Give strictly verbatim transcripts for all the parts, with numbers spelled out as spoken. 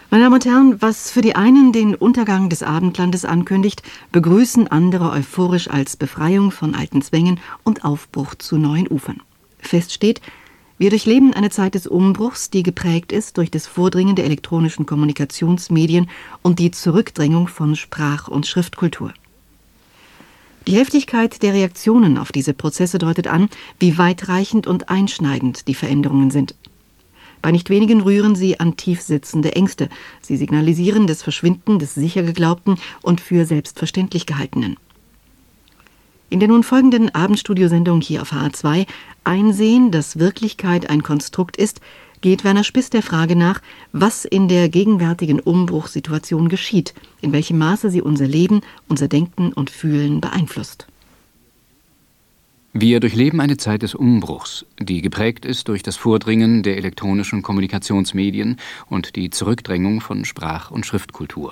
Meine Damen und Herren, was für die einen den Untergang des Abendlandes ankündigt, begrüßen andere euphorisch als Befreiung von alten Zwängen und Aufbruch zu neuen Ufern. Fest steht, wir durchleben eine Zeit des Umbruchs, die geprägt ist durch das Vordringen der elektronischen Kommunikationsmedien und die Zurückdrängung von Sprach- und Schriftkultur. Die Heftigkeit der Reaktionen auf diese Prozesse deutet an, wie weitreichend und einschneidend die Veränderungen sind. Bei nicht wenigen rühren sie an tief sitzende Ängste. Sie signalisieren das Verschwinden des sicher Geglaubten und für selbstverständlich Gehaltenen. In der nun folgenden Abendstudiosendung hier auf H R zwei Einsehen, dass Wirklichkeit ein Konstrukt ist, geht Werner Spiss der Frage nach, was in der gegenwärtigen Umbruchssituation geschieht, in welchem Maße sie unser Leben, unser Denken und Fühlen beeinflusst. Wir durchleben eine Zeit des Umbruchs, die geprägt ist durch das Vordringen der elektronischen Kommunikationsmedien und die Zurückdrängung von Sprach- und Schriftkultur.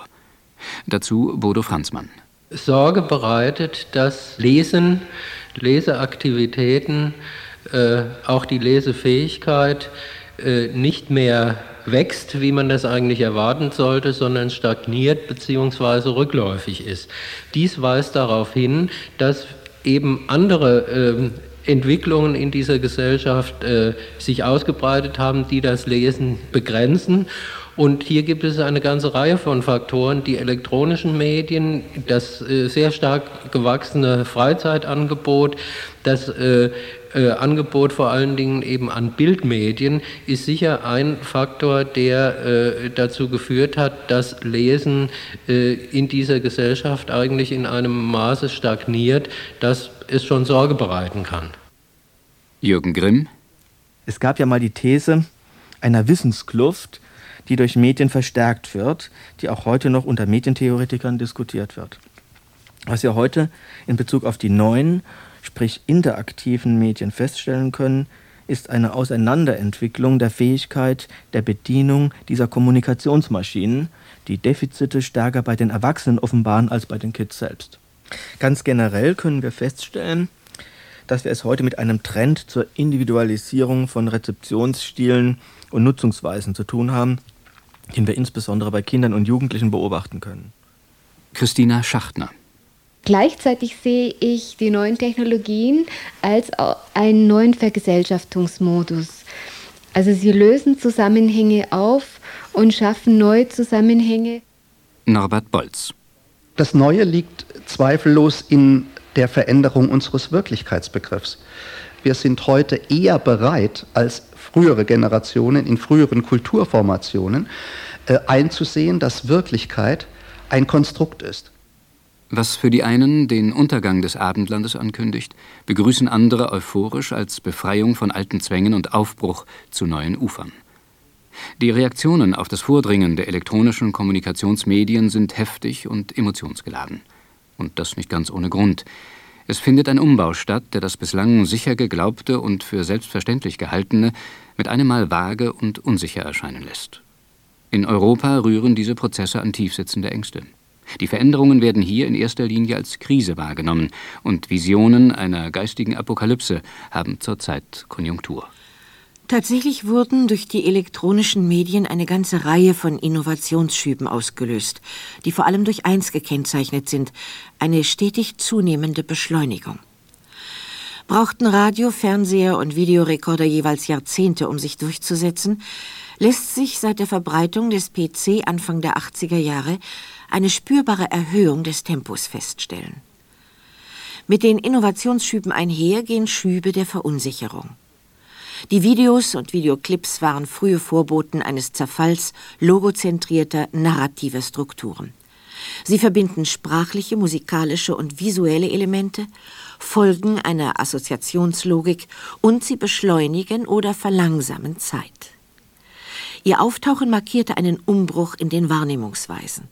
Dazu Bodo Franzmann. Sorge bereitet, dass Lesen, Leseaktivitäten, äh, auch die Lesefähigkeit äh, nicht mehr wächst, wie man das eigentlich erwarten sollte, sondern stagniert bzw. rückläufig ist. Dies weist darauf hin, dass eben andere äh, Entwicklungen in dieser Gesellschaft äh, sich ausgebreitet haben, die das Lesen begrenzen. Und hier gibt es eine ganze Reihe von Faktoren. Die elektronischen Medien, das äh, sehr stark gewachsene Freizeitangebot, das äh, äh, Angebot vor allen Dingen eben an Bildmedien ist sicher ein Faktor, der äh, dazu geführt hat, dass Lesen äh, in dieser Gesellschaft eigentlich in einem Maße stagniert, dass es schon Sorge bereiten kann. Jürgen Grimm. Es gab ja mal die These einer Wissenskluft, die durch Medien verstärkt wird, die auch heute noch unter Medientheoretikern diskutiert wird. Was wir heute in Bezug auf die neuen, sprich interaktiven Medien feststellen können, ist eine Auseinanderentwicklung der Fähigkeit der Bedienung dieser Kommunikationsmaschinen, die Defizite stärker bei den Erwachsenen offenbaren als bei den Kids selbst. Ganz generell können wir feststellen, dass wir es heute mit einem Trend zur Individualisierung von Rezeptionsstilen und Nutzungsweisen zu tun haben, den wir insbesondere bei Kindern und Jugendlichen beobachten können. Christina Schachtner. Gleichzeitig sehe ich die neuen Technologien als einen neuen Vergesellschaftungsmodus. Also sie lösen Zusammenhänge auf und schaffen neue Zusammenhänge. Norbert Bolz. Das Neue liegt zweifellos in der Veränderung unseres Wirklichkeitsbegriffs. Wir sind heute eher bereit als frühere Generationen in früheren Kulturformationen äh, einzusehen, dass Wirklichkeit ein Konstrukt ist. Was für die einen den Untergang des Abendlandes ankündigt, begrüßen andere euphorisch als Befreiung von alten Zwängen und Aufbruch zu neuen Ufern. Die Reaktionen auf das Vordringen der elektronischen Kommunikationsmedien sind heftig und emotionsgeladen. Und das nicht ganz ohne Grund. Es findet ein Umbau statt, der das bislang sicher geglaubte und für selbstverständlich gehaltene mit einem Mal vage und unsicher erscheinen lässt. In Europa rühren diese Prozesse an tiefsitzende Ängste. Die Veränderungen werden hier in erster Linie als Krise wahrgenommen und Visionen einer geistigen Apokalypse haben zurzeit Konjunktur. Tatsächlich wurden durch die elektronischen Medien eine ganze Reihe von Innovationsschüben ausgelöst, die vor allem durch eins gekennzeichnet sind: eine stetig zunehmende Beschleunigung. Brauchten Radio, Fernseher und Videorekorder jeweils Jahrzehnte, um sich durchzusetzen, lässt sich seit der Verbreitung des P C Anfang der achtziger Jahre eine spürbare Erhöhung des Tempos feststellen. Mit den Innovationsschüben einher gehen Schübe der Verunsicherung. Die Videos und Videoclips waren frühe Vorboten eines Zerfalls logozentrierter, narrativer Strukturen. Sie verbinden sprachliche, musikalische und visuelle Elemente, folgen einer Assoziationslogik und sie beschleunigen oder verlangsamen Zeit. Ihr Auftauchen markierte einen Umbruch in den Wahrnehmungsweisen.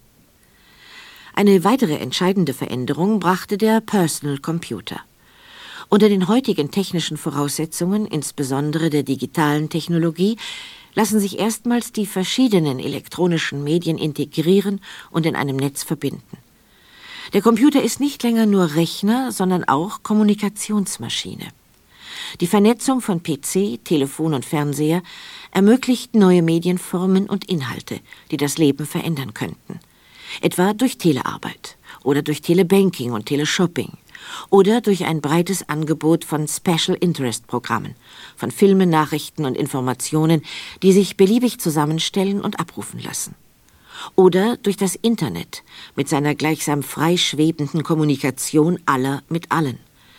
Eine weitere entscheidende Veränderung brachte der Personal Computer. Unter den heutigen technischen Voraussetzungen, insbesondere der digitalen Technologie, lassen sich erstmals die verschiedenen elektronischen Medien integrieren und in einem Netz verbinden. Der Computer ist nicht länger nur Rechner, sondern auch Kommunikationsmaschine. Die Vernetzung von P C, Telefon und Fernseher ermöglicht neue Medienformen und Inhalte, die das Leben verändern könnten. Etwa durch Telearbeit oder durch Telebanking und Teleshopping oder durch ein breites Angebot von Special Interest Programmen, von Filmen, Nachrichten und Informationen, die sich beliebig zusammenstellen und abrufen lassen. Oder durch das Internet mit seiner gleichsam frei schwebenden Kommunikation aller mit allen.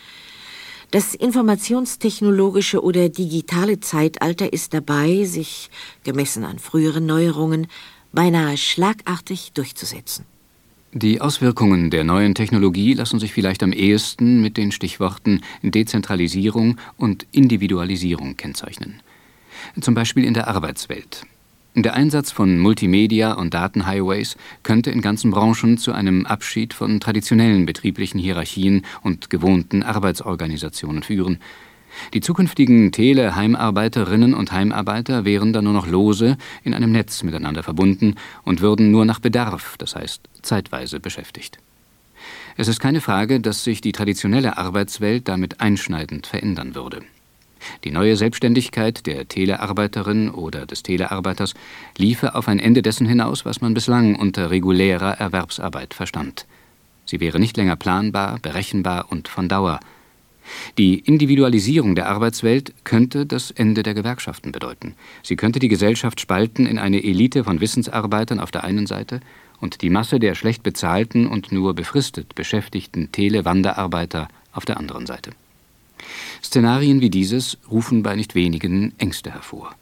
Das informationstechnologische oder digitale Zeitalter ist dabei, sich, gemessen an früheren Neuerungen, beinahe schlagartig durchzusetzen. Die Auswirkungen der neuen Technologie lassen sich vielleicht am ehesten mit den Stichworten Dezentralisierung und Individualisierung kennzeichnen. Zum Beispiel in der Arbeitswelt. Der Einsatz von Multimedia und Datenhighways könnte in ganzen Branchen zu einem Abschied von traditionellen betrieblichen Hierarchien und gewohnten Arbeitsorganisationen führen. Die zukünftigen Tele-Heimarbeiterinnen und Heimarbeiter wären dann nur noch lose in einem Netz miteinander verbunden und würden nur nach Bedarf, das heißt zeitweise, beschäftigt. Es ist keine Frage, dass sich die traditionelle Arbeitswelt damit einschneidend verändern würde. Die neue Selbstständigkeit der Telearbeiterin oder des Telearbeiters liefe auf ein Ende dessen hinaus, was man bislang unter regulärer Erwerbsarbeit verstand. Sie wäre nicht länger planbar, berechenbar und von Dauer. Die Individualisierung der Arbeitswelt könnte das Ende der Gewerkschaften bedeuten. Sie könnte die Gesellschaft spalten in eine Elite von Wissensarbeitern auf der einen Seite und die Masse der schlecht bezahlten und nur befristet beschäftigten Tele-Wanderarbeiter auf der anderen Seite. Szenarien wie dieses rufen bei nicht wenigen Ängste hervor.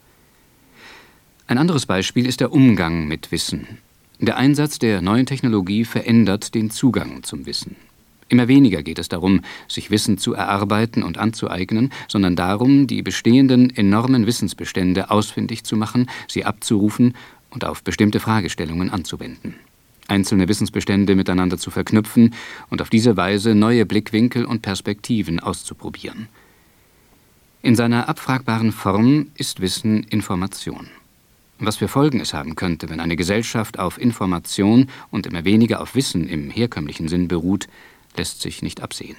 Ein anderes Beispiel ist der Umgang mit Wissen. Der Einsatz der neuen Technologie verändert den Zugang zum Wissen. Immer weniger geht es darum, sich Wissen zu erarbeiten und anzueignen, sondern darum, die bestehenden enormen Wissensbestände ausfindig zu machen, sie abzurufen und auf bestimmte Fragestellungen anzuwenden. Einzelne Wissensbestände miteinander zu verknüpfen und auf diese Weise neue Blickwinkel und Perspektiven auszuprobieren. In seiner abfragbaren Form ist Wissen Information. Was für Folgen es haben könnte, wenn eine Gesellschaft auf Information und immer weniger auf Wissen im herkömmlichen Sinn beruht, lässt sich nicht absehen.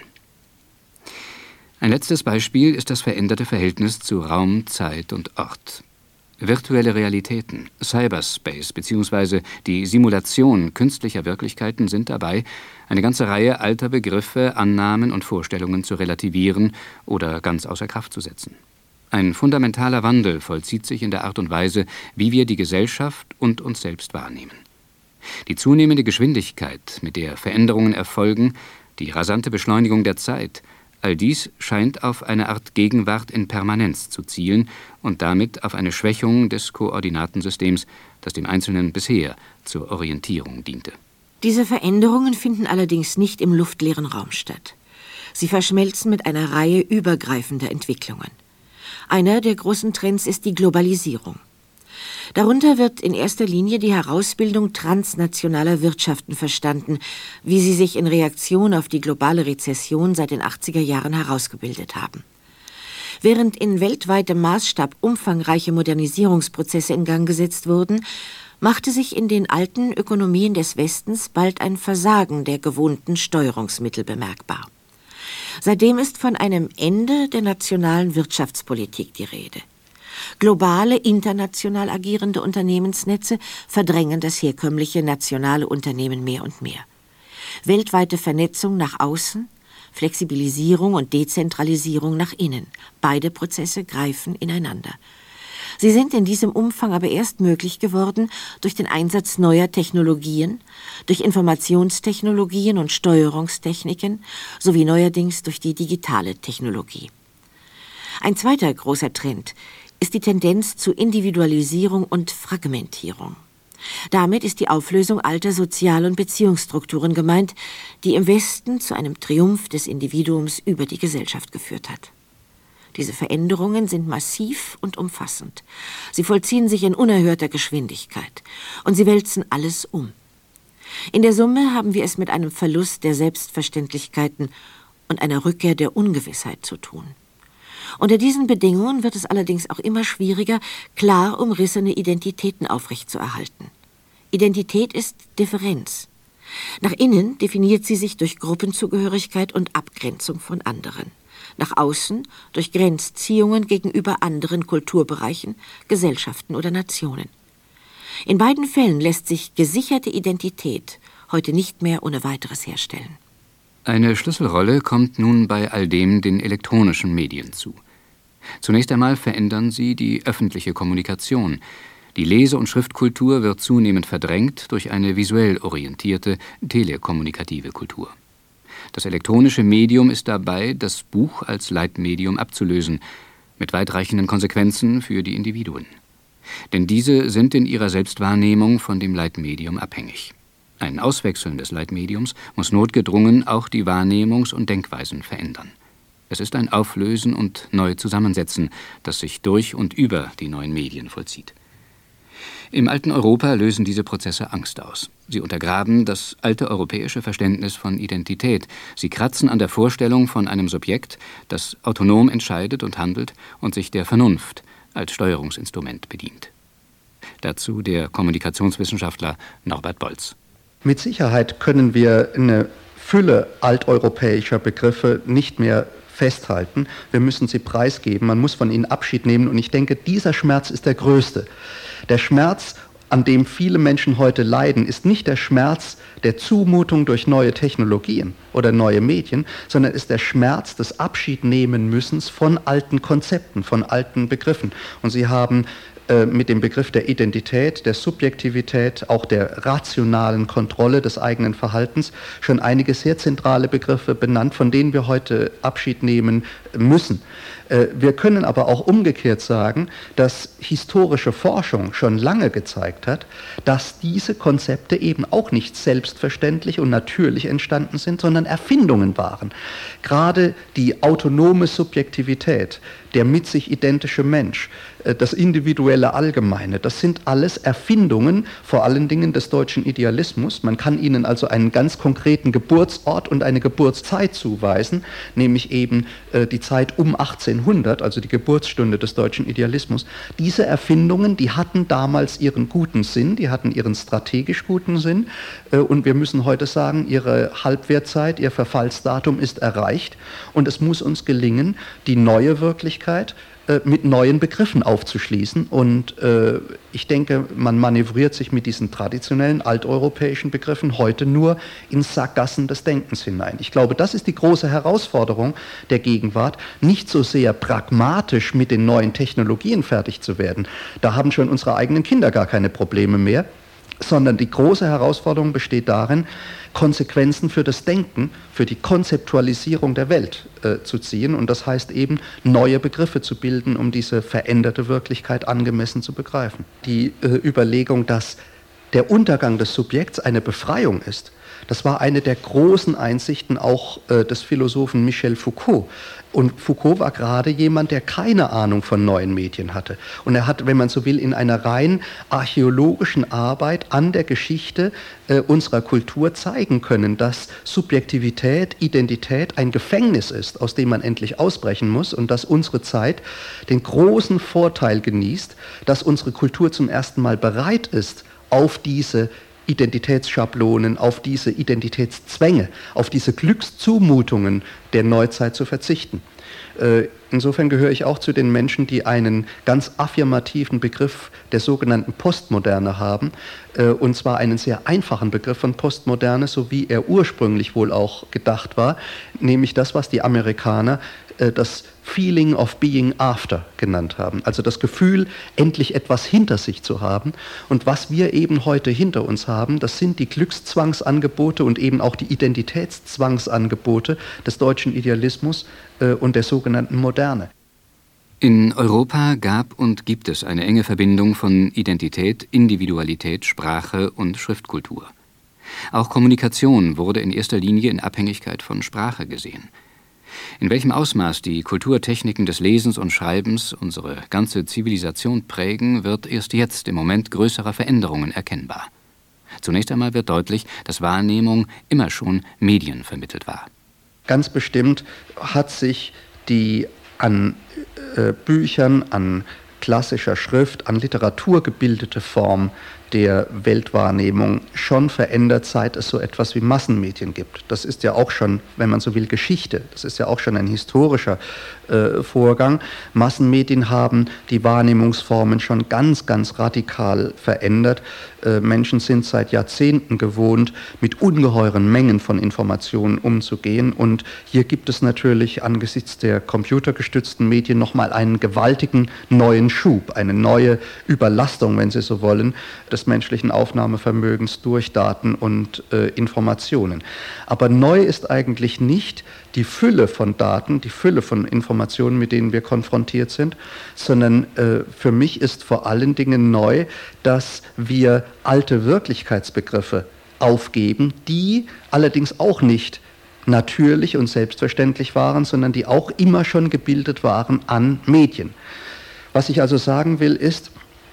Ein letztes Beispiel ist das veränderte Verhältnis zu Raum, Zeit und Ort. Virtuelle Realitäten, Cyberspace bzw. die Simulation künstlicher Wirklichkeiten sind dabei, eine ganze Reihe alter Begriffe, Annahmen und Vorstellungen zu relativieren oder ganz außer Kraft zu setzen. Ein fundamentaler Wandel vollzieht sich in der Art und Weise, wie wir die Gesellschaft und uns selbst wahrnehmen. Die zunehmende Geschwindigkeit, mit der Veränderungen erfolgen, die rasante Beschleunigung der Zeit, all dies scheint auf eine Art Gegenwart in Permanenz zu zielen und damit auf eine Schwächung des Koordinatensystems, das dem Einzelnen bisher zur Orientierung diente. Diese Veränderungen finden allerdings nicht im luftleeren Raum statt. Sie verschmelzen mit einer Reihe übergreifender Entwicklungen. Einer der großen Trends ist die Globalisierung. Darunter wird in erster Linie die Herausbildung transnationaler Wirtschaften verstanden, wie sie sich in Reaktion auf die globale Rezession seit den achtziger Jahren herausgebildet haben. Während in weltweitem Maßstab umfangreiche Modernisierungsprozesse in Gang gesetzt wurden, machte sich in den alten Ökonomien des Westens bald ein Versagen der gewohnten Steuerungsmittel bemerkbar. Seitdem ist von einem Ende der nationalen Wirtschaftspolitik die Rede. Globale, international agierende Unternehmensnetze verdrängen das herkömmliche nationale Unternehmen mehr und mehr. Weltweite Vernetzung nach außen, Flexibilisierung und Dezentralisierung nach innen. Beide Prozesse greifen ineinander. Sie sind in diesem Umfang aber erst möglich geworden durch den Einsatz neuer Technologien, durch Informationstechnologien und Steuerungstechniken sowie neuerdings durch die digitale Technologie. Ein zweiter großer Trend ist die Tendenz zu Individualisierung und Fragmentierung. Damit ist die Auflösung alter Sozial- und Beziehungsstrukturen gemeint, die im Westen zu einem Triumph des Individuums über die Gesellschaft geführt hat. Diese Veränderungen sind massiv und umfassend. Sie vollziehen sich in unerhörter Geschwindigkeit und sie wälzen alles um. In der Summe haben wir es mit einem Verlust der Selbstverständlichkeiten und einer Rückkehr der Ungewissheit zu tun. Unter diesen Bedingungen wird es allerdings auch immer schwieriger, klar umrissene Identitäten aufrechtzuerhalten. Identität ist Differenz. Nach innen definiert sie sich durch Gruppenzugehörigkeit und Abgrenzung von anderen. nach außen durch Grenzziehungen gegenüber anderen Kulturbereichen, Gesellschaften oder Nationen. In beiden Fällen lässt sich gesicherte Identität heute nicht mehr ohne weiteres herstellen. Eine Schlüsselrolle kommt nun bei all dem den elektronischen Medien zu. Zunächst einmal verändern sie die öffentliche Kommunikation. Die Lese- und Schriftkultur wird zunehmend verdrängt durch eine visuell orientierte, telekommunikative Kultur. Das elektronische Medium ist dabei, das Buch als Leitmedium abzulösen, mit weitreichenden Konsequenzen für die Individuen. Denn diese sind in ihrer Selbstwahrnehmung von dem Leitmedium abhängig. Ein Auswechseln des Leitmediums muss notgedrungen auch die Wahrnehmungs- und Denkweisen verändern. Es ist ein Auflösen und Neuzusammensetzen, das sich durch und über die neuen Medien vollzieht. Im alten Europa lösen diese Prozesse Angst aus. Sie untergraben das alte europäische Verständnis von Identität. Sie kratzen an der Vorstellung von einem Subjekt, das autonom entscheidet und handelt und sich der Vernunft als Steuerungsinstrument bedient. Dazu der Kommunikationswissenschaftler Norbert Bolz. Mit Sicherheit können wir eine Fülle alteuropäischer Begriffe nicht mehr festhalten. Wir müssen sie preisgeben, man muss von ihnen Abschied nehmen und ich denke, dieser Schmerz ist der größte. Der Schmerz, an dem viele Menschen heute leiden, ist nicht der Schmerz der Zumutung durch neue Technologien oder neue Medien, sondern ist der Schmerz des Abschiednehmenmüssens von alten Konzepten, von alten Begriffen. Und Sie haben äh, mit dem Begriff der Identität, der Subjektivität, auch der rationalen Kontrolle des eigenen Verhaltens schon einige sehr zentrale Begriffe benannt, von denen wir heute Abschied nehmen müssen. Wir können aber auch umgekehrt sagen, dass historische Forschung schon lange gezeigt hat, dass diese Konzepte eben auch nicht selbstverständlich und natürlich entstanden sind, sondern Erfindungen waren. Gerade die autonome Subjektivität, der mit sich identische Mensch, das individuelle Allgemeine, das sind alles Erfindungen, vor allen Dingen des deutschen Idealismus. Man kann ihnen also einen ganz konkreten Geburtsort und eine Geburtszeit zuweisen, nämlich eben äh, die Zeit um achtzehnhundert, also die Geburtsstunde des deutschen Idealismus. Diese Erfindungen, die hatten damals ihren guten Sinn, die hatten ihren strategisch guten Sinn äh, und wir müssen heute sagen, ihre Halbwertzeit, ihr Verfallsdatum ist erreicht und es muss uns gelingen, die neue Wirklichkeit mit neuen Begriffen aufzuschließen. Und äh, ich denke, man manövriert sich mit diesen traditionellen alteuropäischen Begriffen heute nur in Sackgassen des Denkens hinein. Ich glaube, das ist die große Herausforderung der Gegenwart, nicht so sehr pragmatisch mit den neuen Technologien fertig zu werden. Da haben schon unsere eigenen Kinder gar keine Probleme mehr, sondern die große Herausforderung besteht darin, Konsequenzen für das Denken, für die Konzeptualisierung der Welt äh, zu ziehen. Und das heißt eben, neue Begriffe zu bilden, um diese veränderte Wirklichkeit angemessen zu begreifen. Die äh, Überlegung, dass der Untergang des Subjekts eine Befreiung ist, das war eine der großen Einsichten auch äh, des Philosophen Michel Foucault. Und Foucault war gerade jemand, der keine Ahnung von neuen Medien hatte. Und er hat, wenn man so will, in einer rein archäologischen Arbeit an der Geschichte äh, unserer Kultur zeigen können, dass Subjektivität, Identität ein Gefängnis ist, aus dem man endlich ausbrechen muss und dass unsere Zeit den großen Vorteil genießt, dass unsere Kultur zum ersten Mal bereit ist, auf diese Identitätsschablonen, auf diese Identitätszwänge, auf diese Glückszumutungen der Neuzeit zu verzichten. Insofern gehöre ich auch zu den Menschen, die einen ganz affirmativen Begriff der sogenannten Postmoderne haben, und zwar einen sehr einfachen Begriff von Postmoderne, so wie er ursprünglich wohl auch gedacht war, nämlich das, was die Amerikaner das Feeling of being after genannt haben. Also das Gefühl, endlich etwas hinter sich zu haben. Und was wir eben heute hinter uns haben, das sind die Glückszwangsangebote und eben auch die Identitätszwangsangebote des deutschen Idealismus äh, und der sogenannten Moderne. In Europa gab und gibt es eine enge Verbindung von Identität, Individualität, Sprache und Schriftkultur. Auch Kommunikation wurde in erster Linie in Abhängigkeit von Sprache gesehen. In welchem Ausmaß die Kulturtechniken des Lesens und Schreibens unsere ganze Zivilisation prägen, wird erst jetzt im Moment größerer Veränderungen erkennbar. Zunächst einmal wird deutlich, dass Wahrnehmung immer schon Medien vermittelt war. Ganz bestimmt hat sich die an äh, Büchern, an klassischer Schrift, an Literatur gebildete Form der Weltwahrnehmung schon verändert, seit es so etwas wie Massenmedien gibt. Das ist ja auch schon, wenn man so will, Geschichte. Das ist ja auch schon ein historischer äh, Vorgang. Massenmedien haben die Wahrnehmungsformen schon ganz, ganz radikal verändert. Äh, Menschen sind seit Jahrzehnten gewohnt, mit ungeheuren Mengen von Informationen umzugehen. Und hier gibt es natürlich angesichts der computergestützten Medien nochmal einen gewaltigen neuen Schub, eine neue Überlastung, wenn Sie so wollen, des menschlichen Aufnahmevermögens durch Daten und äh, Informationen. Aber neu ist eigentlich nicht die Fülle von Daten, die Fülle von Informationen, mit denen wir konfrontiert sind, sondern äh, für mich ist vor allen Dingen neu, dass wir alte Wirklichkeitsbegriffe aufgeben, die allerdings auch nicht natürlich und selbstverständlich waren, sondern die auch immer schon gebildet waren an Medien. Was ich also sagen will, ist,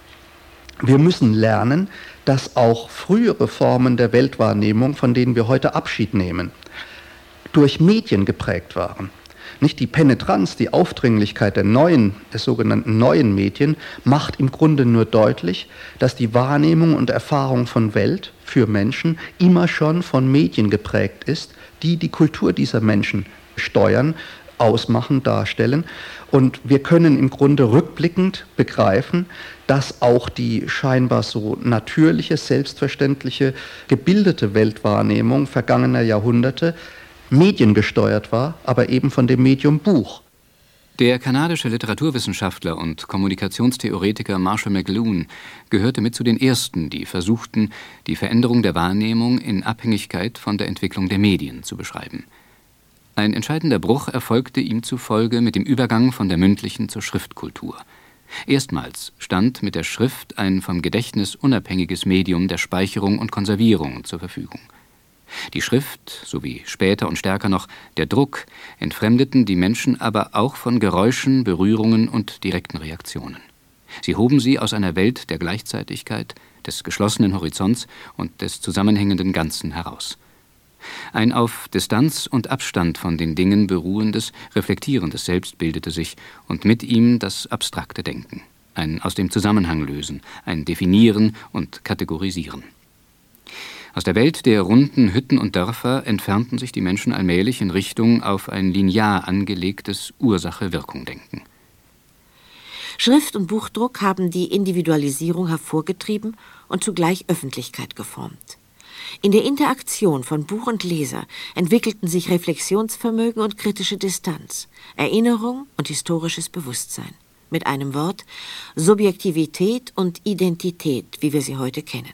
wir müssen lernen, dass auch frühere Formen der Weltwahrnehmung, von denen wir heute Abschied nehmen, durch Medien geprägt waren. Nicht die Penetranz, die Aufdringlichkeit der neuen, der sogenannten neuen Medien macht im Grunde nur deutlich, dass die Wahrnehmung und Erfahrung von Welt für Menschen immer schon von Medien geprägt ist, die die Kultur dieser Menschen steuern, ausmachen, darstellen. Und wir können im Grunde rückblickend begreifen, dass auch die scheinbar so natürliche, selbstverständliche, gebildete Weltwahrnehmung vergangener Jahrhunderte mediengesteuert war, aber eben von dem Medium Buch. Der kanadische Literaturwissenschaftler und Kommunikationstheoretiker Marshall McLuhan gehörte mit zu den Ersten, die versuchten, die Veränderung der Wahrnehmung in Abhängigkeit von der Entwicklung der Medien zu beschreiben. Ein entscheidender Bruch erfolgte ihm zufolge mit dem Übergang von der mündlichen zur Schriftkultur. Erstmals stand mit der Schrift ein vom Gedächtnis unabhängiges Medium der Speicherung und Konservierung zur Verfügung. Die Schrift, sowie später und stärker noch der Druck, entfremdeten die Menschen aber auch von Geräuschen, Berührungen und direkten Reaktionen. Sie hoben sie aus einer Welt der Gleichzeitigkeit, des geschlossenen Horizonts und des zusammenhängenden Ganzen heraus. Ein auf Distanz und Abstand von den Dingen beruhendes, reflektierendes Selbst bildete sich und mit ihm das abstrakte Denken, ein aus dem Zusammenhang lösen, ein Definieren und Kategorisieren. Aus der Welt der runden Hütten und Dörfer entfernten sich die Menschen allmählich in Richtung auf ein linear angelegtes Ursache-Wirkung-Denken. Schrift- und Buchdruck haben die Individualisierung hervorgetrieben und zugleich Öffentlichkeit geformt. In der Interaktion von Buch und Leser entwickelten sich Reflexionsvermögen und kritische Distanz, Erinnerung und historisches Bewusstsein. Mit einem Wort: Subjektivität und Identität, wie wir sie heute kennen.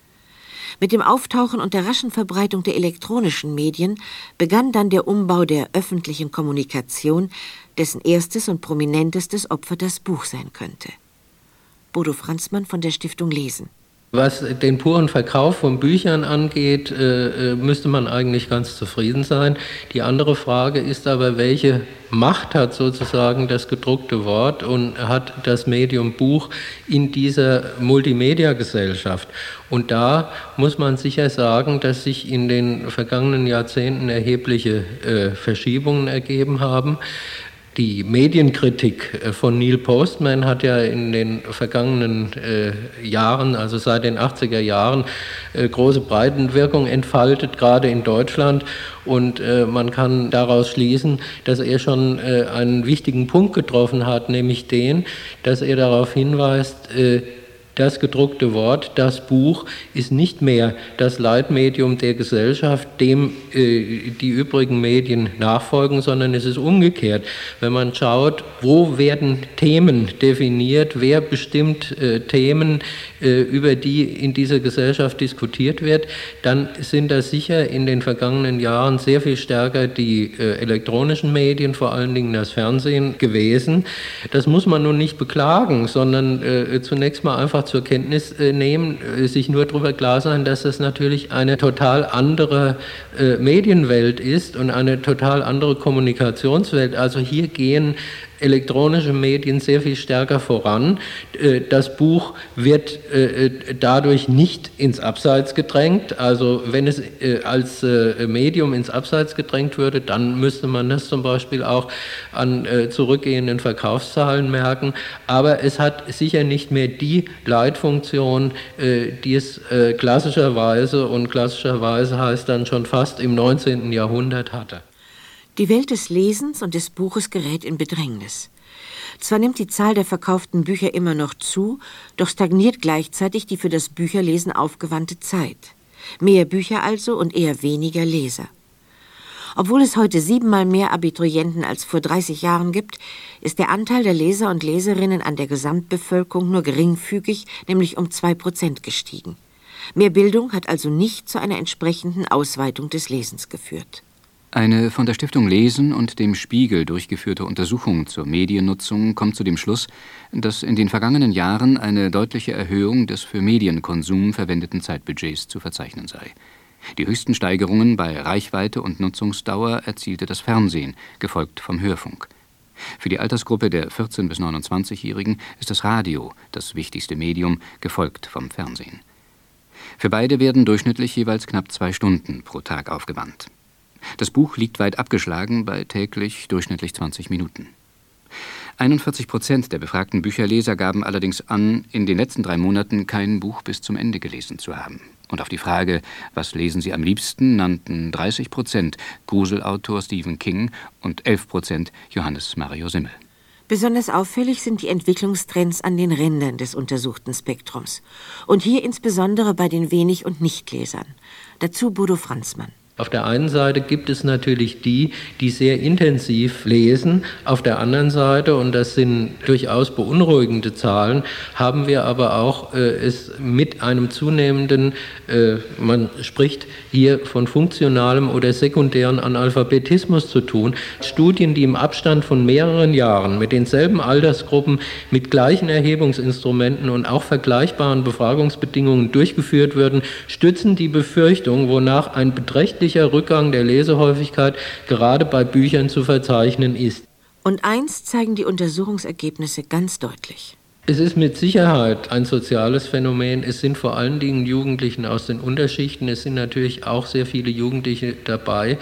Mit dem Auftauchen und der raschen Verbreitung der elektronischen Medien begann dann der Umbau der öffentlichen Kommunikation, dessen erstes und prominentestes Opfer das Buch sein könnte. Bodo Franzmann von der Stiftung Lesen. Was den puren Verkauf von Büchern angeht, äh, müsste man eigentlich ganz zufrieden sein. Die andere Frage ist aber, welche Macht hat sozusagen das gedruckte Wort und hat das Medium Buch in dieser Multimedia-Gesellschaft? Und da muss man sicher sagen, dass sich in den vergangenen Jahrzehnten erhebliche äh, Verschiebungen ergeben haben. Die Medienkritik von Neil Postman hat ja in den vergangenen äh, Jahren, also seit den achtziger Jahren, äh, große Breitenwirkung entfaltet, gerade in Deutschland. Und äh, man kann daraus schließen, dass er schon äh, einen wichtigen Punkt getroffen hat, nämlich den, dass er darauf hinweist, äh, das gedruckte Wort, das Buch, ist nicht mehr das Leitmedium der Gesellschaft, dem äh, die übrigen Medien nachfolgen, sondern es ist umgekehrt. Wenn man schaut, wo werden Themen definiert, wer bestimmt äh, Themen, äh, über die in dieser Gesellschaft diskutiert wird, dann sind das sicher in den vergangenen Jahren sehr viel stärker die äh, elektronischen Medien, vor allen Dingen das Fernsehen, gewesen. Das muss man nun nicht beklagen, sondern äh, zunächst mal einfach zur Kenntnis äh, nehmen, äh, sich nur darüber klar sein, dass das natürlich eine total andere äh, Medienwelt ist und eine total andere Kommunikationswelt. Also hier gehen elektronische Medien sehr viel stärker voran. Das Buch wird dadurch nicht ins Abseits gedrängt. Also wenn es als Medium ins Abseits gedrängt würde, dann müsste man das zum Beispiel auch an zurückgehenden Verkaufszahlen merken. Aber es hat sicher nicht mehr die Leitfunktion, die es klassischerweise, und klassischerweise heißt dann schon fast im neunzehnten Jahrhundert hatte. Die Welt des Lesens und des Buches gerät in Bedrängnis. Zwar nimmt die Zahl der verkauften Bücher immer noch zu, doch stagniert gleichzeitig die für das Bücherlesen aufgewandte Zeit. Mehr Bücher also und eher weniger Leser. Obwohl es heute siebenmal mehr Abiturienten als vor dreißig Jahren gibt, ist der Anteil der Leser und Leserinnen an der Gesamtbevölkerung nur geringfügig, nämlich um zwei Prozent gestiegen. Mehr Bildung hat also nicht zu einer entsprechenden Ausweitung des Lesens geführt. Eine von der Stiftung Lesen und dem Spiegel durchgeführte Untersuchung zur Mediennutzung kommt zu dem Schluss, dass in den vergangenen Jahren eine deutliche Erhöhung des für Medienkonsum verwendeten Zeitbudgets zu verzeichnen sei. Die höchsten Steigerungen bei Reichweite und Nutzungsdauer erzielte das Fernsehen, gefolgt vom Hörfunk. Für die Altersgruppe der vierzehn- bis neunundzwanzigjährigen ist das Radio das wichtigste Medium, gefolgt vom Fernsehen. Für beide werden durchschnittlich jeweils knapp zwei Stunden pro Tag aufgewandt. Das Buch liegt weit abgeschlagen bei täglich durchschnittlich zwanzig Minuten. einundvierzig Prozent der befragten Bücherleser gaben allerdings an, in den letzten drei Monaten kein Buch bis zum Ende gelesen zu haben. Und auf die Frage, was lesen Sie am liebsten, nannten dreißig Prozent Gruselautor Stephen King und elf Prozent Johannes Mario Simmel. Besonders auffällig sind die Entwicklungstrends an den Rändern des untersuchten Spektrums. Und hier insbesondere bei den Wenig- und Nichtlesern. Dazu Bodo Franzmann. Auf der einen Seite gibt es natürlich die, die sehr intensiv lesen. Auf der anderen Seite, und das sind durchaus beunruhigende Zahlen, haben wir aber auch äh, es mit einem zunehmenden, äh, man spricht hier von funktionalem oder sekundären Analphabetismus zu tun. Studien, die im Abstand von mehreren Jahren mit denselben Altersgruppen, mit gleichen Erhebungsinstrumenten und auch vergleichbaren Befragungsbedingungen durchgeführt würden, stützen die Befürchtung, wonach ein beträchtlicher Rückgang der Lesehäufigkeit gerade bei Büchern zu verzeichnen ist. Und eins zeigen die Untersuchungsergebnisse ganz deutlich. Es ist mit Sicherheit ein soziales Phänomen. Es sind vor allen Dingen Jugendlichen aus den Unterschichten. Es sind natürlich auch sehr viele Jugendliche dabei,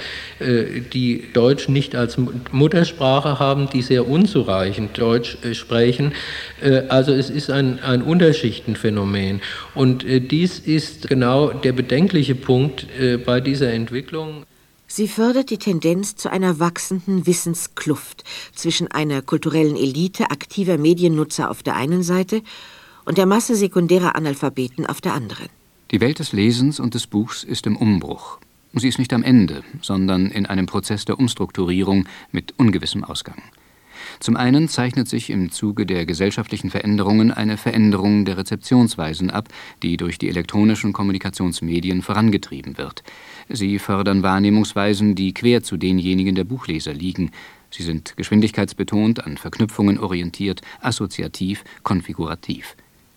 die Deutsch nicht als Muttersprache haben, die sehr unzureichend Deutsch sprechen. Also es ist ein, ein Unterschichtenphänomen. Und dies ist genau der bedenkliche Punkt bei dieser Entwicklung. Sie fördert die Tendenz zu einer wachsenden Wissenskluft zwischen einer kulturellen Elite aktiver Mediennutzer auf der einen Seite und der Masse sekundärer Analphabeten auf der anderen. Die Welt des Lesens und des Buchs ist im Umbruch. Sie ist nicht am Ende, sondern in einem Prozess der Umstrukturierung mit ungewissem Ausgang. Zum einen zeichnet sich im Zuge der gesellschaftlichen Veränderungen eine Veränderung der Rezeptionsweisen ab, die durch die elektronischen Kommunikationsmedien vorangetrieben wird. Sie fördern Wahrnehmungsweisen, die quer zu denjenigen der Buchleser liegen. Sie sind geschwindigkeitsbetont, an Verknüpfungen orientiert, assoziativ, konfigurativ.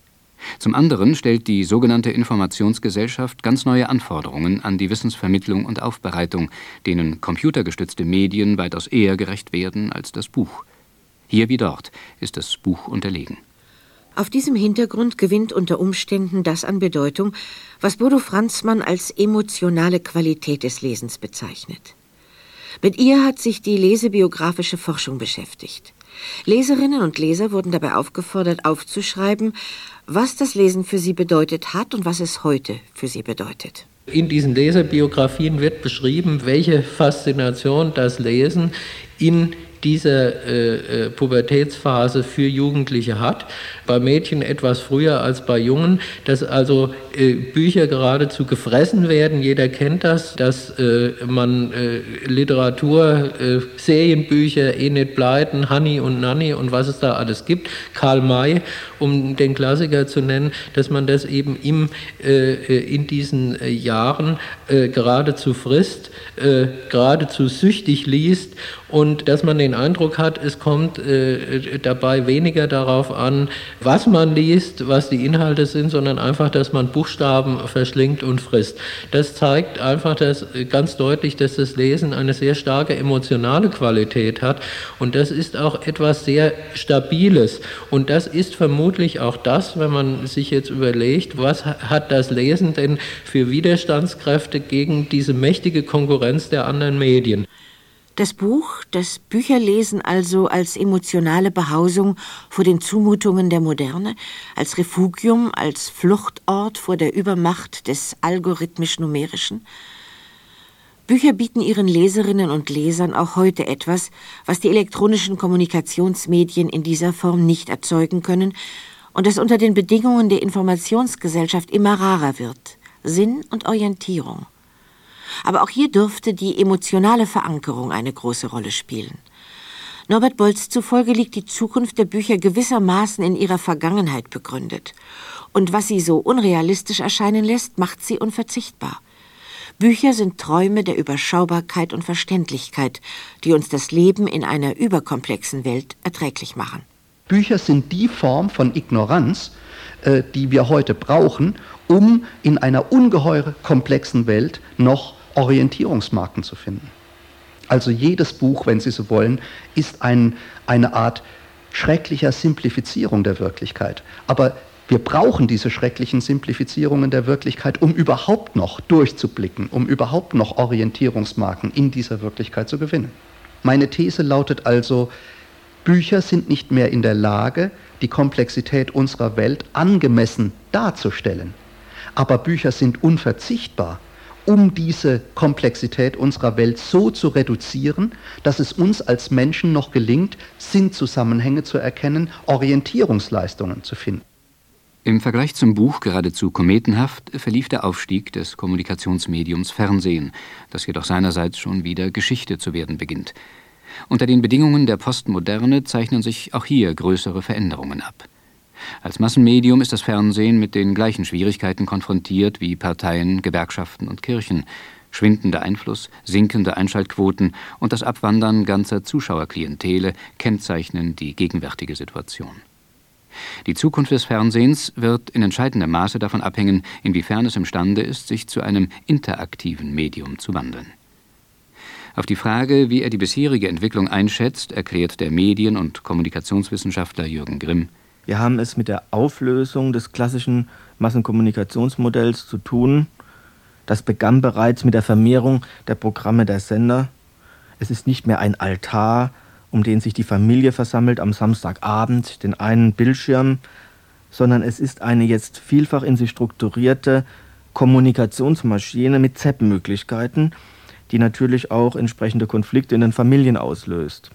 Zum anderen stellt die sogenannte Informationsgesellschaft ganz neue Anforderungen an die Wissensvermittlung und Aufbereitung, denen computergestützte Medien weitaus eher gerecht werden als das Buch. Hier wie dort ist das Buch unterlegen. Auf diesem Hintergrund gewinnt unter Umständen das an Bedeutung, was Bodo Franzmann als emotionale Qualität des Lesens bezeichnet. Mit ihr hat sich die lesebiografische Forschung beschäftigt. Leserinnen und Leser wurden dabei aufgefordert, aufzuschreiben, was das Lesen für sie bedeutet hat und was es heute für sie bedeutet. In diesen Leserbiografien wird beschrieben, welche Faszination das Lesen in dieser äh, Pubertätsphase für Jugendliche hat. Bei Mädchen etwas früher als bei Jungen, dass also äh, Bücher geradezu gefressen werden. Jeder kennt das, dass äh, man äh, Literatur, äh, Serienbücher, Enid Blyton, Honey und Nanny und was es da alles gibt, Karl May, um den Klassiker zu nennen, dass man das eben im, äh, in diesen äh, Jahren äh, geradezu frisst, äh, geradezu süchtig liest und dass man den Eindruck hat, es kommt äh, dabei weniger darauf an, was man liest, was die Inhalte sind, sondern einfach, dass man Buchstaben verschlingt und frisst. Das zeigt einfach dass, ganz deutlich, dass das Lesen eine sehr starke emotionale Qualität hat und das ist auch etwas sehr Stabiles und das ist vermutlich auch das, wenn man sich jetzt überlegt, was hat das Lesen denn für Widerstandskräfte gegen diese mächtige Konkurrenz der anderen Medien. Das Buch, das Bücherlesen also als emotionale Behausung vor den Zumutungen der Moderne, als Refugium, als Fluchtort vor der Übermacht des algorithmisch-numerischen. Bücher bieten ihren Leserinnen und Lesern auch heute etwas, was die elektronischen Kommunikationsmedien in dieser Form nicht erzeugen können und das unter den Bedingungen der Informationsgesellschaft immer rarer wird: Sinn und Orientierung. Aber auch hier dürfte die emotionale Verankerung eine große Rolle spielen. Norbert Bolz zufolge liegt die Zukunft der Bücher gewissermaßen in ihrer Vergangenheit begründet. Und was sie so unrealistisch erscheinen lässt, macht sie unverzichtbar. Bücher sind Träume der Überschaubarkeit und Verständlichkeit, die uns das Leben in einer überkomplexen Welt erträglich machen. Bücher sind die Form von Ignoranz, äh, die wir heute brauchen, um in einer ungeheuer komplexen Welt noch Orientierungsmarken zu finden. Also jedes Buch, wenn Sie so wollen, ist ein, eine Art schrecklicher Simplifizierung der Wirklichkeit. Aber wir brauchen diese schrecklichen Simplifizierungen der Wirklichkeit, um überhaupt noch durchzublicken, um überhaupt noch Orientierungsmarken in dieser Wirklichkeit zu gewinnen. Meine These lautet also, Bücher sind nicht mehr in der Lage, die Komplexität unserer Welt angemessen darzustellen. Aber Bücher sind unverzichtbar, um diese Komplexität unserer Welt so zu reduzieren, dass es uns als Menschen noch gelingt, Sinnzusammenhänge zu erkennen, Orientierungsleistungen zu finden. Im Vergleich zum Buch geradezu kometenhaft verlief der Aufstieg des Kommunikationsmediums Fernsehen, das jedoch seinerseits schon wieder Geschichte zu werden beginnt. Unter den Bedingungen der Postmoderne zeichnen sich auch hier größere Veränderungen ab. Als Massenmedium ist das Fernsehen mit den gleichen Schwierigkeiten konfrontiert wie Parteien, Gewerkschaften und Kirchen. Schwindender Einfluss, sinkende Einschaltquoten und das Abwandern ganzer Zuschauerklientele kennzeichnen die gegenwärtige Situation. Die Zukunft des Fernsehens wird in entscheidendem Maße davon abhängen, inwiefern es imstande ist, sich zu einem interaktiven Medium zu wandeln. Auf die Frage, wie er die bisherige Entwicklung einschätzt, erklärt der Medien- und Kommunikationswissenschaftler Jürgen Grimm: Wir haben es mit der Auflösung des klassischen Massenkommunikationsmodells zu tun. Das begann bereits mit der Vermehrung der Programme der Sender. Es ist nicht mehr ein Altar, um den sich die Familie versammelt am Samstagabend, den einen Bildschirm, sondern es ist eine jetzt vielfach in sich strukturierte Kommunikationsmaschine mit Zappmöglichkeiten, die natürlich auch entsprechende Konflikte in den Familien auslöst.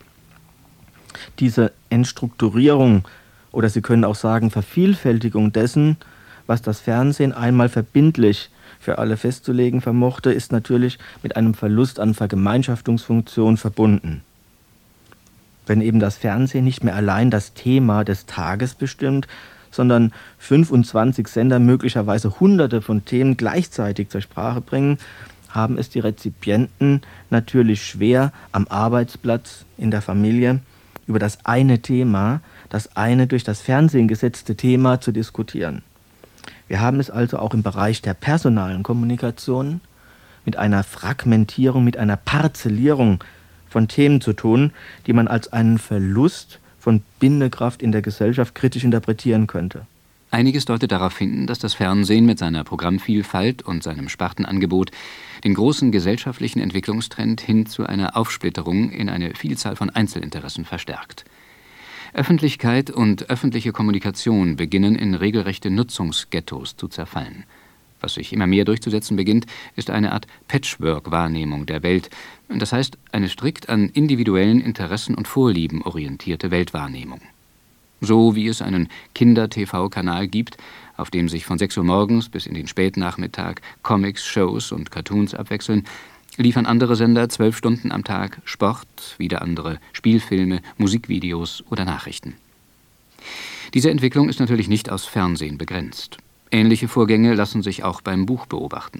Diese Entstrukturierung, oder Sie können auch sagen Vervielfältigung dessen, was das Fernsehen einmal verbindlich für alle festzulegen vermochte, ist natürlich mit einem Verlust an Vergemeinschaftungsfunktion verbunden. Wenn eben das Fernsehen nicht mehr allein das Thema des Tages bestimmt, sondern fünfundzwanzig Sender möglicherweise hunderte von Themen gleichzeitig zur Sprache bringen, haben es die Rezipienten natürlich schwer, am Arbeitsplatz, in der Familie, über das eine Thema, das eine durch das Fernsehen gesetzte Thema zu diskutieren. Wir haben es also auch im Bereich der personalen Kommunikation mit einer Fragmentierung, mit einer Parzellierung von Themen zu tun, die man als einen Verlust von Bindekraft in der Gesellschaft kritisch interpretieren könnte. Einiges deutet darauf hin, dass das Fernsehen mit seiner Programmvielfalt und seinem Spartenangebot den großen gesellschaftlichen Entwicklungstrend hin zu einer Aufsplitterung in eine Vielzahl von Einzelinteressen verstärkt. Öffentlichkeit und öffentliche Kommunikation beginnen in regelrechte Nutzungsghettos zu zerfallen. Was sich immer mehr durchzusetzen beginnt, ist eine Art Patchwork-Wahrnehmung der Welt, das heißt eine strikt an individuellen Interessen und Vorlieben orientierte Weltwahrnehmung. So wie es einen Kinder-T V-Kanal gibt, auf dem sich von sechs Uhr morgens bis in den Spätnachmittag Comics, Shows und Cartoons abwechseln, liefern andere Sender zwölf Stunden am Tag Sport, wieder andere Spielfilme, Musikvideos oder Nachrichten. Diese Entwicklung ist natürlich nicht aufs Fernsehen begrenzt. Ähnliche Vorgänge lassen sich auch beim Buch beobachten.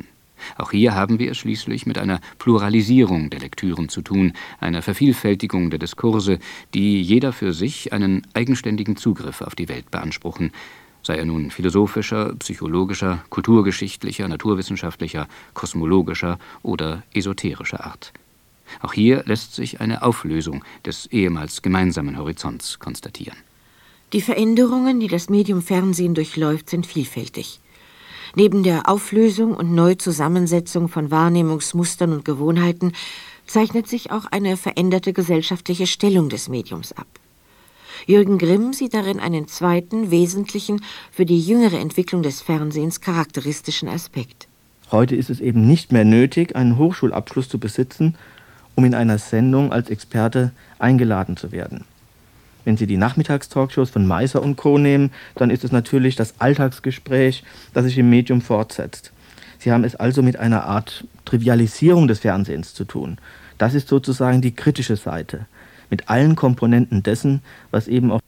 Auch hier haben wir es schließlich mit einer Pluralisierung der Lektüren zu tun, einer Vervielfältigung der Diskurse, die jeder für sich einen eigenständigen Zugriff auf die Welt beanspruchen, sei er nun philosophischer, psychologischer, kulturgeschichtlicher, naturwissenschaftlicher, kosmologischer oder esoterischer Art. Auch hier lässt sich eine Auflösung des ehemals gemeinsamen Horizonts konstatieren. Die Veränderungen, die das Medium Fernsehen durchläuft, sind vielfältig. Neben der Auflösung und Neuzusammensetzung von Wahrnehmungsmustern und Gewohnheiten zeichnet sich auch eine veränderte gesellschaftliche Stellung des Mediums ab. Jürgen Grimm sieht darin einen zweiten, wesentlichen, für die jüngere Entwicklung des Fernsehens charakteristischen Aspekt. Heute ist es eben nicht mehr nötig, einen Hochschulabschluss zu besitzen, um in einer Sendung als Experte eingeladen zu werden. Wenn Sie die Nachmittagstalkshows von Meiser und Co. nehmen, dann ist es natürlich das Alltagsgespräch, das sich im Medium fortsetzt. Sie haben es also mit einer Art Trivialisierung des Fernsehens zu tun. Das ist sozusagen die kritische Seite, mit allen Komponenten dessen, was eben auch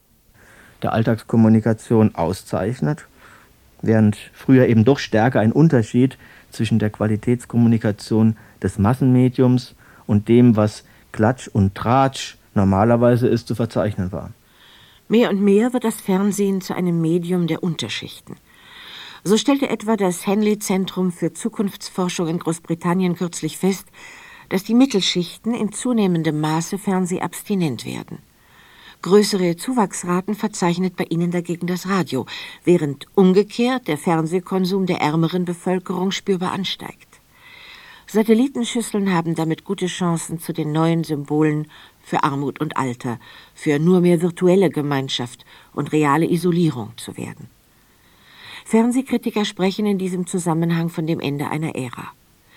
der Alltagskommunikation auszeichnet, während früher eben doch stärker ein Unterschied zwischen der Qualitätskommunikation des Massenmediums und dem, was Klatsch und Tratsch normalerweise ist, zu verzeichnen war. Mehr und mehr wird das Fernsehen zu einem Medium der Unterschichten. So stellte etwa das Henley-Zentrum für Zukunftsforschung in Großbritannien kürzlich fest, dass die Mittelschichten in zunehmendem Maße fernsehabstinent werden. Größere Zuwachsraten verzeichnet bei ihnen dagegen das Radio, während umgekehrt der Fernsehkonsum der ärmeren Bevölkerung spürbar ansteigt. Satellitenschüsseln haben damit gute Chancen, zu den neuen Symbolen für Armut und Alter, für nur mehr virtuelle Gemeinschaft und reale Isolierung zu werden. Fernsehkritiker sprechen in diesem Zusammenhang von dem Ende einer Ära.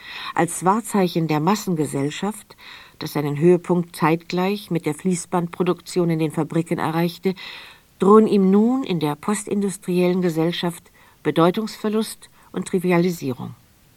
Als Wahrzeichen der Massengesellschaft, das seinen Höhepunkt zeitgleich mit der Fließbandproduktion in den Fabriken erreichte, drohen ihm nun in der postindustriellen Gesellschaft Bedeutungsverlust und Trivialisierung.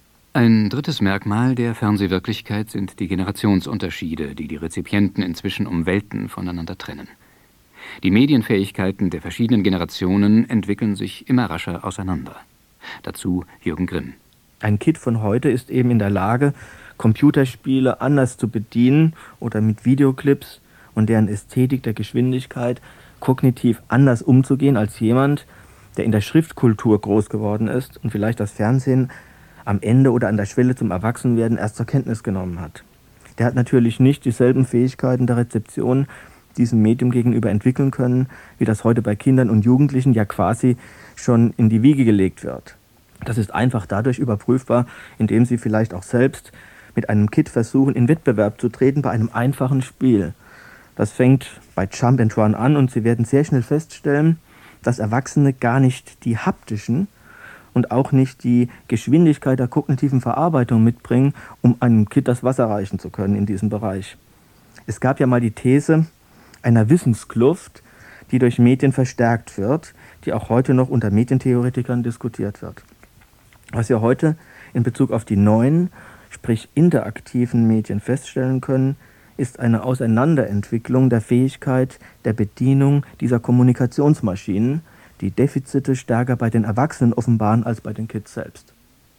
Ein drittes Merkmal der Fernsehwirklichkeit sind die Generationsunterschiede, die die Rezipienten inzwischen um Welten voneinander trennen. Die Medienfähigkeiten der verschiedenen Generationen entwickeln sich immer rascher auseinander. Dazu Jürgen Grimm. Ein Kind von heute ist eben in der Lage, Computerspiele anders zu bedienen oder mit Videoclips und deren Ästhetik der Geschwindigkeit kognitiv anders umzugehen als jemand, der in der Schriftkultur groß geworden ist und vielleicht das Fernsehen am Ende oder an der Schwelle zum Erwachsenwerden erst zur Kenntnis genommen hat. Der hat natürlich nicht dieselben Fähigkeiten der Rezeption diesem Medium gegenüber entwickeln können, wie das heute bei Kindern und Jugendlichen ja quasi schon in die Wiege gelegt wird. Das ist einfach dadurch überprüfbar, indem sie vielleicht auch selbst mit einem Kit versuchen, in Wettbewerb zu treten bei einem einfachen Spiel. Das fängt bei Jump and Run an und sie werden sehr schnell feststellen, dass Erwachsene gar nicht die haptischen und auch nicht die Geschwindigkeit der kognitiven Verarbeitung mitbringen, um einem Kind das Wasser reichen zu können in diesem Bereich. Es gab ja mal die These einer Wissenskluft, die durch Medien verstärkt wird, die auch heute noch unter Medientheoretikern diskutiert wird. Was wir heute in Bezug auf die neuen, sprich interaktiven Medien feststellen können, ist eine Auseinanderentwicklung der Fähigkeit der Bedienung dieser Kommunikationsmaschinen, die Defizite stärker bei den Erwachsenen offenbaren als bei den Kids selbst.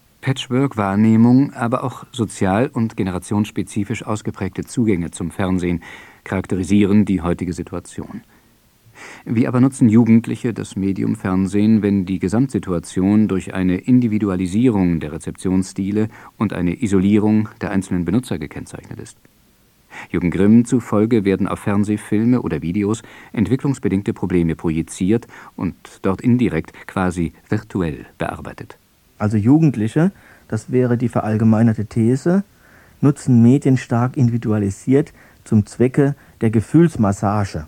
Patchwork-Wahrnehmung, aber auch sozial- und generationsspezifisch ausgeprägte Zugänge zum Fernsehen charakterisieren die heutige Situation. Wie aber nutzen Jugendliche das Medium Fernsehen, wenn die Gesamtsituation durch eine Individualisierung der Rezeptionsstile und eine Isolierung der einzelnen Benutzer gekennzeichnet ist? Jürgen Grimm zufolge werden auf Fernsehfilme oder Videos entwicklungsbedingte Probleme projiziert und dort indirekt, quasi virtuell bearbeitet. Also Jugendliche, das wäre die verallgemeinerte These, nutzen Medien stark individualisiert zum Zwecke der Gefühlsmassage.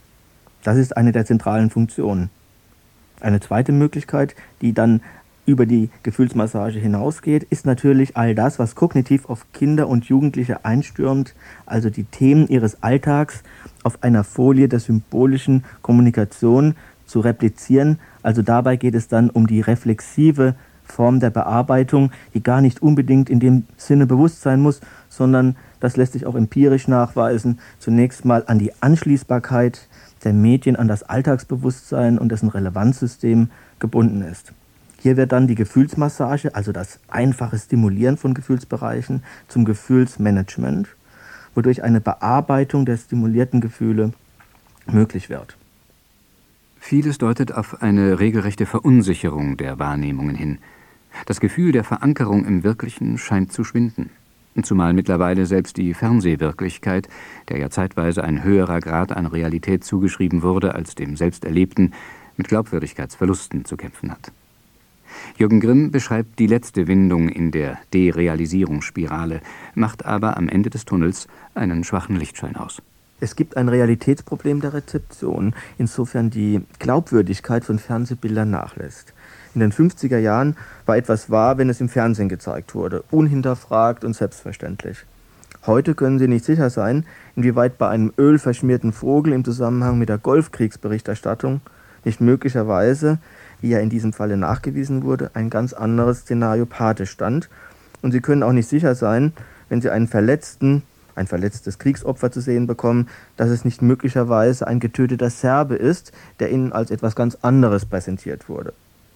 Das ist eine der zentralen Funktionen. Eine zweite Möglichkeit, die dann über die Gefühlsmassage hinausgeht, ist natürlich all das, was kognitiv auf Kinder und Jugendliche einstürmt, also die Themen ihres Alltags auf einer Folie der symbolischen Kommunikation zu replizieren. Also dabei geht es dann um die reflexive Form der Bearbeitung, die gar nicht unbedingt in dem Sinne bewusst sein muss, sondern, das lässt sich auch empirisch nachweisen, zunächst mal an die Anschließbarkeit der Medien an das Alltagsbewusstsein und dessen Relevanzsystem gebunden ist. Hier wird dann die Gefühlsmassage, also das einfache Stimulieren von Gefühlsbereichen, zum Gefühlsmanagement, wodurch eine Bearbeitung der stimulierten Gefühle möglich wird. Vieles deutet auf eine regelrechte Verunsicherung der Wahrnehmungen hin. Das Gefühl der Verankerung im Wirklichen scheint zu schwinden. Zumal mittlerweile selbst die Fernsehwirklichkeit, der ja zeitweise ein höherer Grad an Realität zugeschrieben wurde als dem Selbsterlebten, mit Glaubwürdigkeitsverlusten zu kämpfen hat. Jürgen Grimm beschreibt die letzte Windung in der Derealisierungsspirale, macht aber am Ende des Tunnels einen schwachen Lichtschein aus. Es gibt ein Realitätsproblem der Rezeption, insofern die Glaubwürdigkeit von Fernsehbildern nachlässt. In den fünfziger Jahren war etwas wahr, wenn es im Fernsehen gezeigt wurde, unhinterfragt und selbstverständlich. Heute können Sie nicht sicher sein, inwieweit bei einem ölverschmierten Vogel im Zusammenhang mit der Golfkriegsberichterstattung nicht möglicherweise, wie ja in diesem Falle nachgewiesen wurde, ein ganz anderes Szenario Pate stand. Und Sie können auch nicht sicher sein, wenn Sie einen Verletzten, ein verletztes Kriegsopfer zu sehen bekommen, dass es nicht möglicherweise ein getöteter Serbe ist, der Ihnen als etwas ganz anderes präsentiert wurde.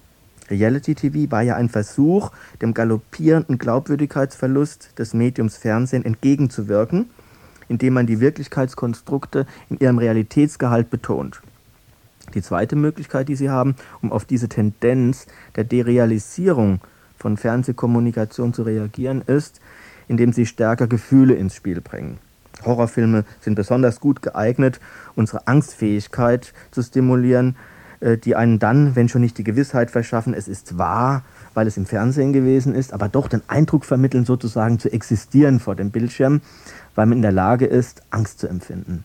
Reality-T V war ja ein Versuch, dem galoppierenden Glaubwürdigkeitsverlust des Mediums Fernsehen entgegenzuwirken, indem man die Wirklichkeitskonstrukte in ihrem Realitätsgehalt betont. Die zweite Möglichkeit, die Sie haben, um auf diese Tendenz der Derealisierung von Fernsehkommunikation zu reagieren, ist, indem Sie stärker Gefühle ins Spiel bringen. Horrorfilme sind besonders gut geeignet, unsere Angstfähigkeit zu stimulieren, die einen dann, wenn schon nicht die Gewissheit verschaffen, es ist wahr, weil es im Fernsehen gewesen ist, aber doch den Eindruck vermitteln, sozusagen zu existieren vor dem Bildschirm, weil man in der Lage ist, Angst zu empfinden.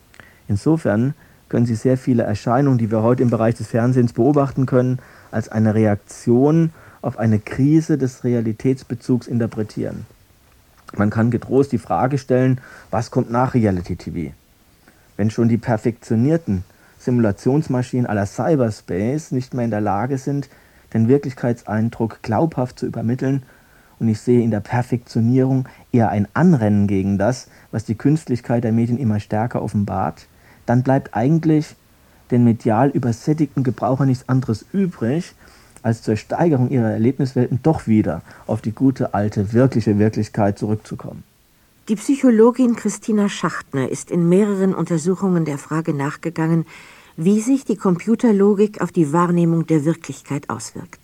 Insofern können Sie sehr viele Erscheinungen, die wir heute im Bereich des Fernsehens beobachten können, als eine Reaktion auf eine Krise des Realitätsbezugs interpretieren. Man kann getrost die Frage stellen, was kommt nach Reality-T V? Wenn schon die perfektionierten Simulationsmaschinen aller Cyberspace nicht mehr in der Lage sind, den Wirklichkeitseindruck glaubhaft zu übermitteln, und ich sehe in der Perfektionierung eher ein Anrennen gegen das, was die Künstlichkeit der Medien immer stärker offenbart, dann bleibt eigentlich den medial übersättigten Gebrauchern nichts anderes übrig, als zur Steigerung ihrer Erlebniswelten doch wieder auf die gute alte wirkliche Wirklichkeit zurückzukommen. Die Psychologin Christina Schachtner ist in mehreren Untersuchungen der Frage nachgegangen, wie sich die Computerlogik auf die Wahrnehmung der Wirklichkeit auswirkt.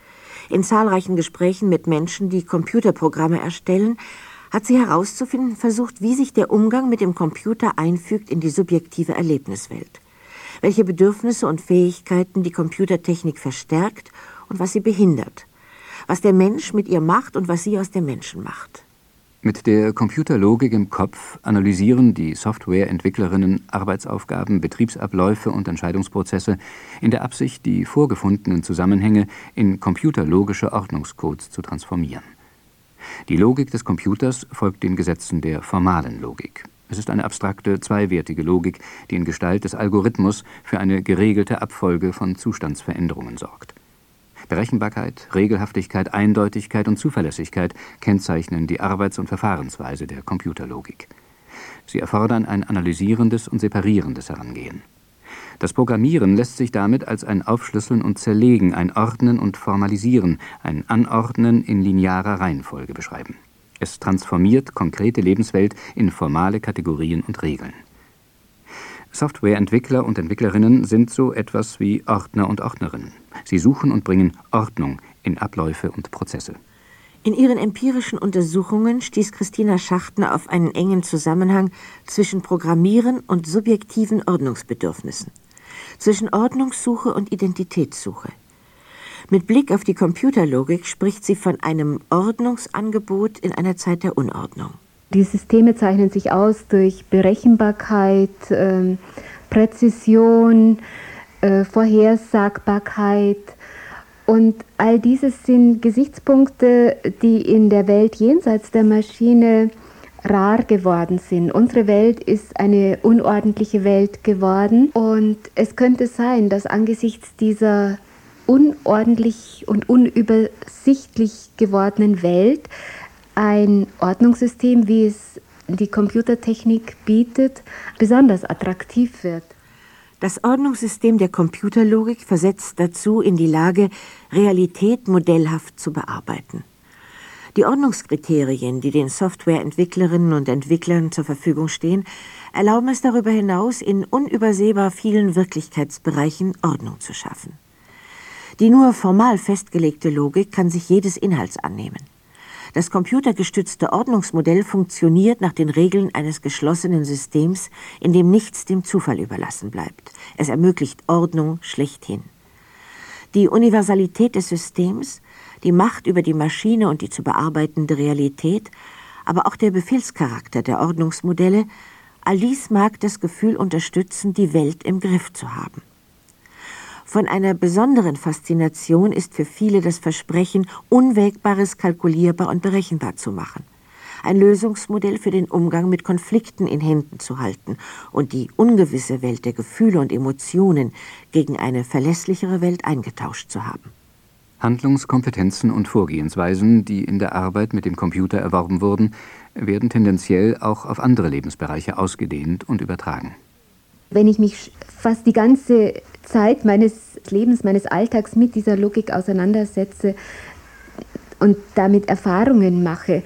In zahlreichen Gesprächen mit Menschen, die Computerprogramme erstellen, hat sie herauszufinden versucht, wie sich der Umgang mit dem Computer einfügt in die subjektive Erlebniswelt, welche Bedürfnisse und Fähigkeiten die Computertechnik verstärkt und was sie behindert, was der Mensch mit ihr macht und was sie aus dem Menschen macht. Mit der Computerlogik im Kopf analysieren die Softwareentwicklerinnen Arbeitsaufgaben, Betriebsabläufe und Entscheidungsprozesse in der Absicht, die vorgefundenen Zusammenhänge in computerlogische Ordnungscodes zu transformieren. Die Logik des Computers folgt den Gesetzen der formalen Logik. Es ist eine abstrakte, zweiwertige Logik, die in Gestalt des Algorithmus für eine geregelte Abfolge von Zustandsveränderungen sorgt. Berechenbarkeit, Regelhaftigkeit, Eindeutigkeit und Zuverlässigkeit kennzeichnen die Arbeits- und Verfahrensweise der Computerlogik. Sie erfordern ein analysierendes und separierendes Herangehen. Das Programmieren lässt sich damit als ein Aufschlüsseln und Zerlegen, ein Ordnen und Formalisieren, ein Anordnen in linearer Reihenfolge beschreiben. Es transformiert konkrete Lebenswelt in formale Kategorien und Regeln. Softwareentwickler und Entwicklerinnen sind so etwas wie Ordner und Ordnerinnen. Sie suchen und bringen Ordnung in Abläufe und Prozesse. In ihren empirischen Untersuchungen stieß Christina Schachtner auf einen engen Zusammenhang zwischen Programmieren und subjektiven Ordnungsbedürfnissen, zwischen Ordnungssuche und Identitätssuche. Mit Blick auf die Computerlogik spricht sie von einem Ordnungsangebot in einer Zeit der Unordnung. Die Systeme zeichnen sich aus durch Berechenbarkeit, äh, Präzision, äh, Vorhersagbarkeit. Und all dieses sind Gesichtspunkte, die in der Welt jenseits der Maschine rar geworden sind. Unsere Welt ist eine unordentliche Welt geworden. Und es könnte sein, dass angesichts dieser unordentlich und unübersichtlich gewordenen Welt ein Ordnungssystem, wie es die Computertechnik bietet, besonders attraktiv wird. Das Ordnungssystem der Computerlogik versetzt dazu in die Lage, Realität modellhaft zu bearbeiten. Die Ordnungskriterien, die den Softwareentwicklerinnen und Entwicklern zur Verfügung stehen, erlauben es darüber hinaus, in unübersehbar vielen Wirklichkeitsbereichen Ordnung zu schaffen. Die nur formal festgelegte Logik kann sich jedes Inhalts annehmen. Das computergestützte Ordnungsmodell funktioniert nach den Regeln eines geschlossenen Systems, in dem nichts dem Zufall überlassen bleibt. Es ermöglicht Ordnung schlechthin. Die Universalität des Systems, die Macht über die Maschine und die zu bearbeitende Realität, aber auch der Befehlscharakter der Ordnungsmodelle, all dies mag das Gefühl unterstützen, die Welt im Griff zu haben. Von einer besonderen Faszination ist für viele das Versprechen, Unwägbares kalkulierbar und berechenbar zu machen, ein Lösungsmodell für den Umgang mit Konflikten in Händen zu halten und die ungewisse Welt der Gefühle und Emotionen gegen eine verlässlichere Welt eingetauscht zu haben. Handlungskompetenzen und Vorgehensweisen, die in der Arbeit mit dem Computer erworben wurden, werden tendenziell auch auf andere Lebensbereiche ausgedehnt und übertragen. Wenn ich mich fast die ganze Zeit meines Lebens, meines Alltags mit dieser Logik auseinandersetze und damit Erfahrungen mache,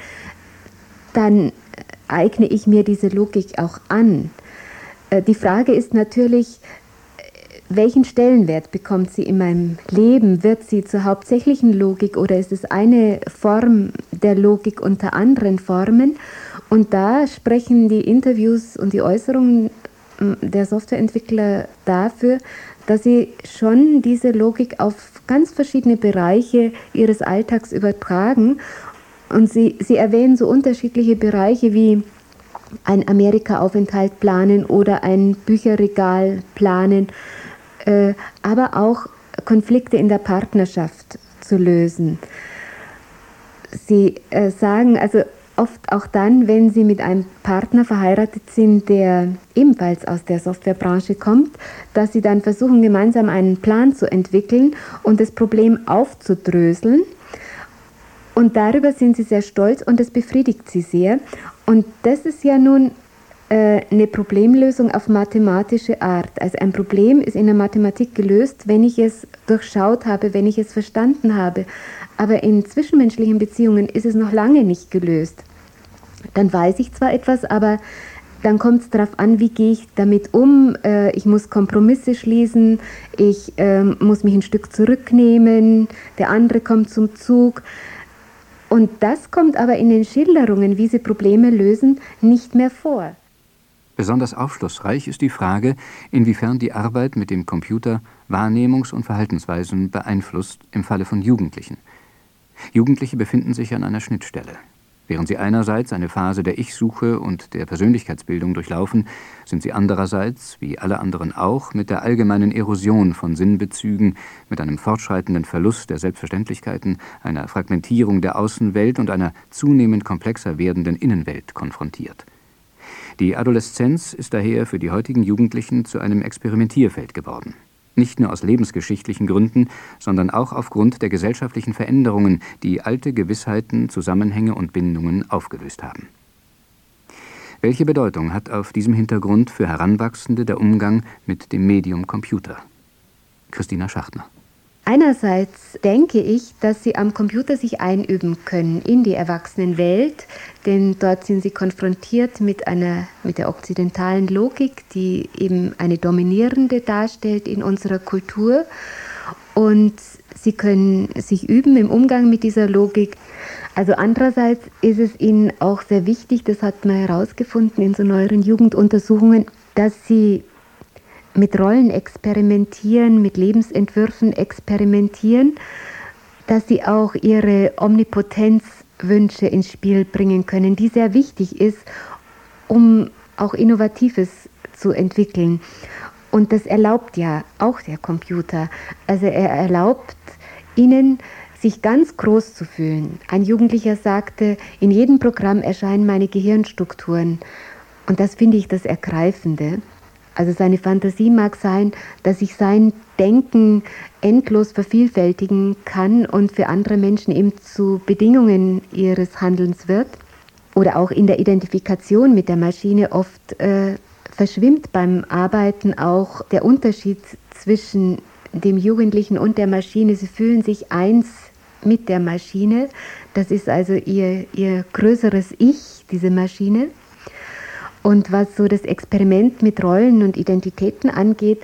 dann eigne ich mir diese Logik auch an. Die Frage ist natürlich, welchen Stellenwert bekommt sie in meinem Leben? Wird sie zur hauptsächlichen Logik oder ist es eine Form der Logik unter anderen Formen? Und da sprechen die Interviews und die Äußerungen der Softwareentwickler dafür, dass sie schon diese Logik auf ganz verschiedene Bereiche ihres Alltags übertragen. Und sie, sie erwähnen so unterschiedliche Bereiche wie ein Amerika-Aufenthalt planen oder ein Bücherregal planen, äh, aber auch Konflikte in der Partnerschaft zu lösen. Sie äh, sagen also oft auch dann, wenn sie mit einem Partner verheiratet sind, der ebenfalls aus der Softwarebranche kommt, dass sie dann versuchen, gemeinsam einen Plan zu entwickeln und das Problem aufzudröseln. Und darüber sind sie sehr stolz und das befriedigt sie sehr. Und das ist ja nun äh, eine Problemlösung auf mathematische Art. Also ein Problem ist in der Mathematik gelöst, wenn ich es durchschaut habe, wenn ich es verstanden habe. Aber in zwischenmenschlichen Beziehungen ist es noch lange nicht gelöst. Dann weiß ich zwar etwas, aber dann kommt es darauf an, wie gehe ich damit um. Äh, ich muss Kompromisse schließen, ich äh, muss mich ein Stück zurücknehmen, der andere kommt zum Zug. Und das kommt aber in den Schilderungen, wie sie Probleme lösen, nicht mehr vor. Besonders aufschlussreich ist die Frage, inwiefern die Arbeit mit dem Computer Wahrnehmungs- und Verhaltensweisen beeinflusst im Falle von Jugendlichen. Jugendliche befinden sich an einer Schnittstelle. Während sie einerseits eine Phase der Ich-Suche und der Persönlichkeitsbildung durchlaufen, sind sie andererseits, wie alle anderen auch, mit der allgemeinen Erosion von Sinnbezügen, mit einem fortschreitenden Verlust der Selbstverständlichkeiten, einer Fragmentierung der Außenwelt und einer zunehmend komplexer werdenden Innenwelt konfrontiert. Die Adoleszenz ist daher für die heutigen Jugendlichen zu einem Experimentierfeld geworden. Nicht nur aus lebensgeschichtlichen Gründen, sondern auch aufgrund der gesellschaftlichen Veränderungen, die alte Gewissheiten, Zusammenhänge und Bindungen aufgelöst haben. Welche Bedeutung hat auf diesem Hintergrund für Heranwachsende der Umgang mit dem Medium Computer? Christina Schachtner. Einerseits denke ich, dass sie am Computer sich einüben können in die Erwachsenenwelt, denn dort sind sie konfrontiert mit einer, mit der okzidentalen Logik, die eben eine dominierende darstellt in unserer Kultur. Und sie können sich üben im Umgang mit dieser Logik. Also andererseits ist es ihnen auch sehr wichtig, das hat man herausgefunden in so neueren Jugenduntersuchungen, dass sie mit Rollen experimentieren, mit Lebensentwürfen experimentieren, dass sie auch ihre Omnipotenzwünsche ins Spiel bringen können, die sehr wichtig ist, um auch Innovatives zu entwickeln. Und das erlaubt ja auch der Computer. Also er erlaubt ihnen, sich ganz groß zu fühlen. Ein Jugendlicher sagte, in jedem Programm erscheinen meine Gehirnstrukturen. Und das finde ich das Ergreifende. Also seine Fantasie mag sein, dass ich sein Denken endlos vervielfältigen kann und für andere Menschen eben zu Bedingungen ihres Handelns wird. Oder auch in der Identifikation mit der Maschine oft äh, verschwimmt beim Arbeiten auch der Unterschied zwischen dem Jugendlichen und der Maschine. Sie fühlen sich eins mit der Maschine. Das ist also ihr, ihr größeres Ich, diese Maschine. Und was so das Experiment mit Rollen und Identitäten angeht,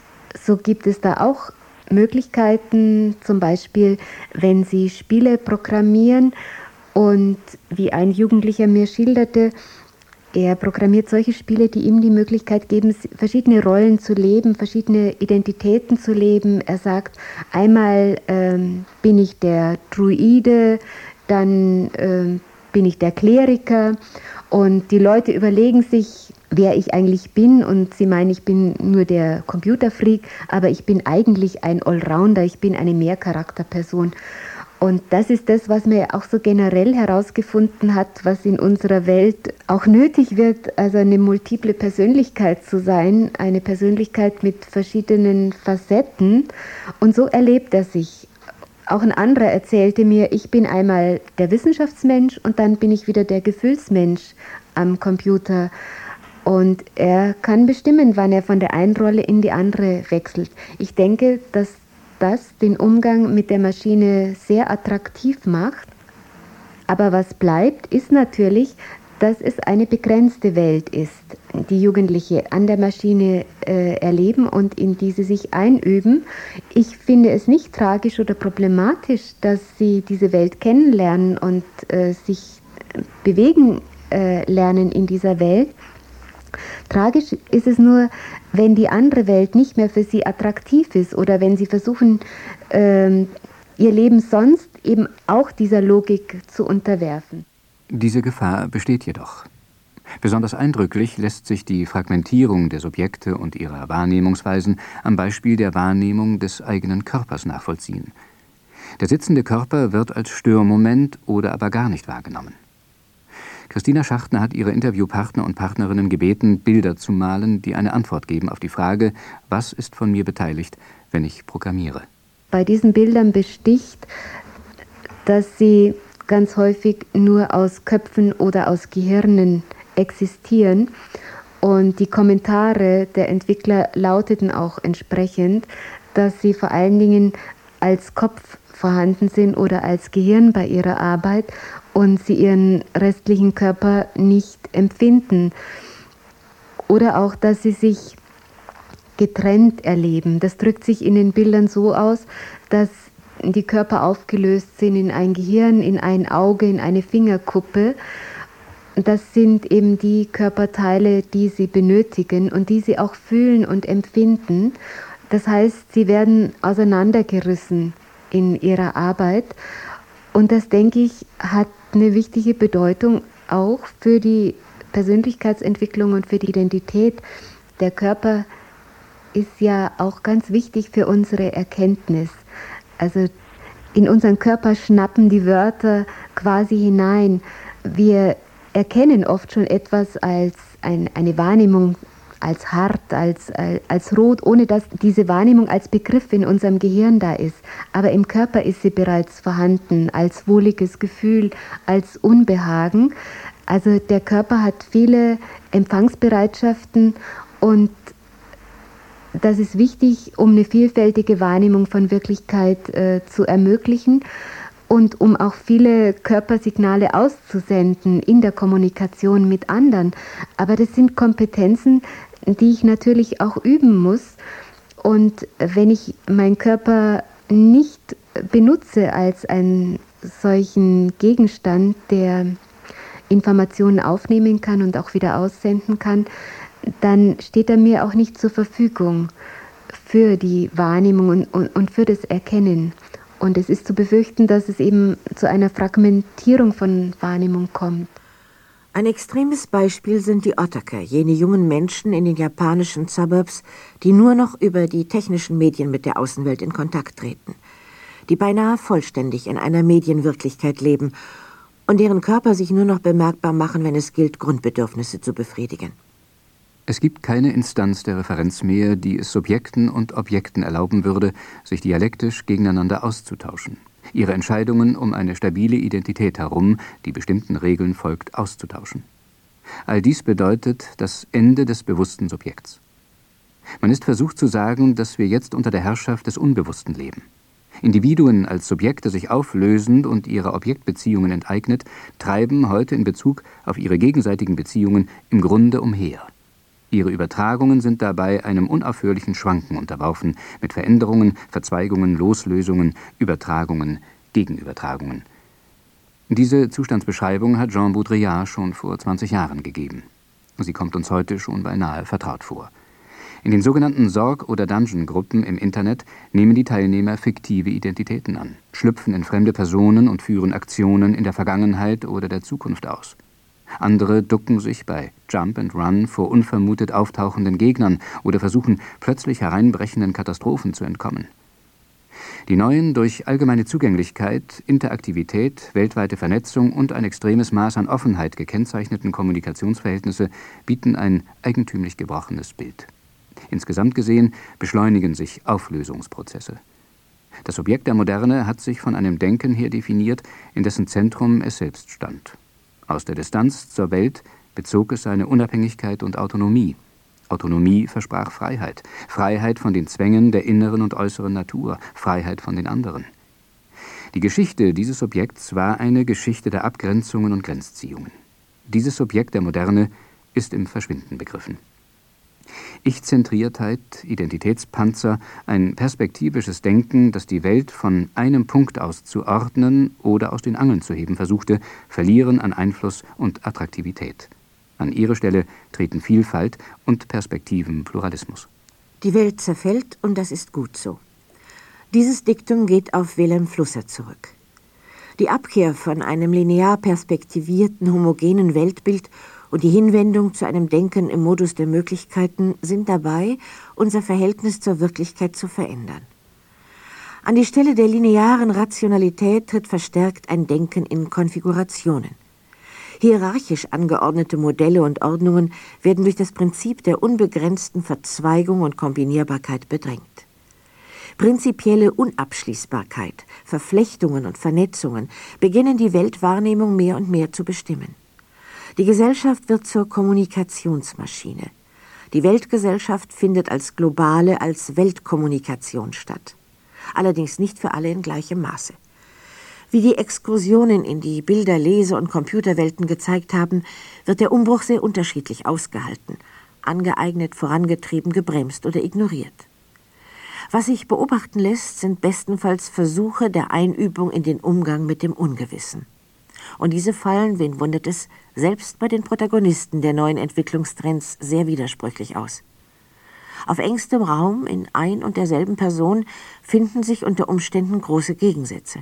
so gibt es da auch Möglichkeiten, zum Beispiel, wenn Sie Spiele programmieren und wie ein Jugendlicher mir schilderte, er programmiert solche Spiele, die ihm die Möglichkeit geben, verschiedene Rollen zu leben, verschiedene Identitäten zu leben. Er sagt, einmal ähm, bin ich der Druide, dann ähm, bin ich der Kleriker und die Leute überlegen sich, wer ich eigentlich bin und sie meinen, ich bin nur der Computerfreak, aber ich bin eigentlich ein Allrounder, ich bin eine Mehrcharakterperson. Und das ist das, was man ja auch so generell herausgefunden hat, was in unserer Welt auch nötig wird, also eine multiple Persönlichkeit zu sein, eine Persönlichkeit mit verschiedenen Facetten. Und so erlebt er sich. Auch ein anderer erzählte mir, ich bin einmal der Wissenschaftsmensch und dann bin ich wieder der Gefühlsmensch am Computer. Und er kann bestimmen, wann er von der einen Rolle in die andere wechselt. Ich denke, dass das den Umgang mit der Maschine sehr attraktiv macht. Aber was bleibt, ist natürlich, dass es eine begrenzte Welt ist, die Jugendliche an der Maschine äh, erleben und in die sie sich einüben. Ich finde es nicht tragisch oder problematisch, dass sie diese Welt kennenlernen und äh, sich bewegen äh, lernen in dieser Welt. Tragisch ist es nur, wenn die andere Welt nicht mehr für sie attraktiv ist oder wenn sie versuchen, ähm, ihr Leben sonst eben auch dieser Logik zu unterwerfen. Diese Gefahr besteht jedoch. Besonders eindrücklich lässt sich die Fragmentierung der Subjekte und ihrer Wahrnehmungsweisen am Beispiel der Wahrnehmung des eigenen Körpers nachvollziehen. Der sitzende Körper wird als Störmoment oder aber gar nicht wahrgenommen. Christina Schachtner hat ihre Interviewpartner und Partnerinnen gebeten, Bilder zu malen, die eine Antwort geben auf die Frage, was ist von mir beteiligt, wenn ich programmiere. Bei diesen Bildern besticht, dass sie ganz häufig nur aus Köpfen oder aus Gehirnen existieren. Und die Kommentare der Entwickler lauteten auch entsprechend, dass sie vor allen Dingen als Kopf vorhanden sind oder als Gehirn bei ihrer Arbeit und sie ihren restlichen Körper nicht empfinden. Oder auch, dass sie sich getrennt erleben. Das drückt sich in den Bildern so aus, dass die Körper aufgelöst sind in ein Gehirn, in ein Auge, in eine Fingerkuppe. Das sind eben die Körperteile, die sie benötigen und die sie auch fühlen und empfinden. Das heißt, sie werden auseinandergerissen in ihrer Arbeit. Und das, denke ich, hat eine wichtige Bedeutung auch für die Persönlichkeitsentwicklung und für die Identität. Der Körper ist ja auch ganz wichtig für unsere Erkenntnis. Also in unseren Körper schnappen die Wörter quasi hinein. Wir erkennen oft schon etwas als ein, eine Wahrnehmung, als hart, als, als, als rot, ohne dass diese Wahrnehmung als Begriff in unserem Gehirn da ist. Aber im Körper ist sie bereits vorhanden, als wohliges Gefühl, als Unbehagen. Also der Körper hat viele Empfangsbereitschaften und das ist wichtig, um eine vielfältige Wahrnehmung von Wirklichkeit äh, zu ermöglichen und um auch viele Körpersignale auszusenden in der Kommunikation mit anderen. Aber das sind Kompetenzen, die ich natürlich auch üben muss. Und wenn ich meinen Körper nicht benutze als einen solchen Gegenstand, der Informationen aufnehmen kann und auch wieder aussenden kann, dann steht er mir auch nicht zur Verfügung für die Wahrnehmung und, und, und für das Erkennen. Und es ist zu befürchten, dass es eben zu einer Fragmentierung von Wahrnehmung kommt. Ein extremes Beispiel sind die Ottaka, jene jungen Menschen in den japanischen Suburbs, die nur noch über die technischen Medien mit der Außenwelt in Kontakt treten, die beinahe vollständig in einer Medienwirklichkeit leben und deren Körper sich nur noch bemerkbar machen, wenn es gilt, Grundbedürfnisse zu befriedigen. Es gibt keine Instanz der Referenz mehr, die es Subjekten und Objekten erlauben würde, sich dialektisch gegeneinander auszutauschen, ihre Entscheidungen um eine stabile Identität herum, die bestimmten Regeln folgt, auszutauschen. All dies bedeutet das Ende des bewussten Subjekts. Man ist versucht zu sagen, dass wir jetzt unter der Herrschaft des Unbewussten leben. Individuen als Subjekte sich auflösend und ihrer Objektbeziehungen enteignet, treiben heute in Bezug auf ihre gegenseitigen Beziehungen im Grunde umher. Ihre Übertragungen sind dabei einem unaufhörlichen Schwanken unterworfen, mit Veränderungen, Verzweigungen, Loslösungen, Übertragungen, Gegenübertragungen. Diese Zustandsbeschreibung hat Jean Baudrillard schon vor zwanzig Jahren gegeben. Sie kommt uns heute schon beinahe vertraut vor. In den sogenannten Sorg- oder Dungeon-Gruppen im Internet nehmen die Teilnehmer fiktive Identitäten an, schlüpfen in fremde Personen und führen Aktionen in der Vergangenheit oder der Zukunft aus. Andere ducken sich bei Jump and Run vor unvermutet auftauchenden Gegnern oder versuchen, plötzlich hereinbrechenden Katastrophen zu entkommen. Die neuen, durch allgemeine Zugänglichkeit, Interaktivität, weltweite Vernetzung und ein extremes Maß an Offenheit gekennzeichneten Kommunikationsverhältnisse bieten ein eigentümlich gebrochenes Bild. Insgesamt gesehen beschleunigen sich Auflösungsprozesse. Das Objekt der Moderne hat sich von einem Denken her definiert, in dessen Zentrum es selbst stand. Aus der Distanz zur Welt bezog es seine Unabhängigkeit und Autonomie. Autonomie versprach Freiheit, Freiheit von den Zwängen der inneren und äußeren Natur, Freiheit von den anderen. Die Geschichte dieses Objekts war eine Geschichte der Abgrenzungen und Grenzziehungen. Dieses Objekt der Moderne ist im Verschwinden begriffen. Ich-Zentriertheit, Identitätspanzer, ein perspektivisches Denken, das die Welt von einem Punkt aus zu ordnen oder aus den Angeln zu heben versuchte, verlieren an Einfluss und Attraktivität. An ihre Stelle treten Vielfalt und Perspektivenpluralismus. Die Welt zerfällt und das ist gut so. Dieses Diktum geht auf Wilhelm Flusser zurück. Die Abkehr von einem linear perspektivierten, homogenen Weltbild und die Hinwendung zu einem Denken im Modus der Möglichkeiten sind dabei, unser Verhältnis zur Wirklichkeit zu verändern. An die Stelle der linearen Rationalität tritt verstärkt ein Denken in Konfigurationen. Hierarchisch angeordnete Modelle und Ordnungen werden durch das Prinzip der unbegrenzten Verzweigung und Kombinierbarkeit bedrängt. Prinzipielle Unabschließbarkeit, Verflechtungen und Vernetzungen beginnen die Weltwahrnehmung mehr und mehr zu bestimmen. Die Gesellschaft wird zur Kommunikationsmaschine. Die Weltgesellschaft findet als globale, als Weltkommunikation statt. Allerdings nicht für alle in gleichem Maße. Wie die Exkursionen in die Bilder-, Lese- und Computerwelten gezeigt haben, wird der Umbruch sehr unterschiedlich ausgehalten, angeeignet, vorangetrieben, gebremst oder ignoriert. Was sich beobachten lässt, sind bestenfalls Versuche der Einübung in den Umgang mit dem Ungewissen. Und diese fallen, wen wundert es, selbst bei den Protagonisten der neuen Entwicklungstrends sehr widersprüchlich aus. Auf engstem Raum in ein und derselben Person finden sich unter Umständen große Gegensätze.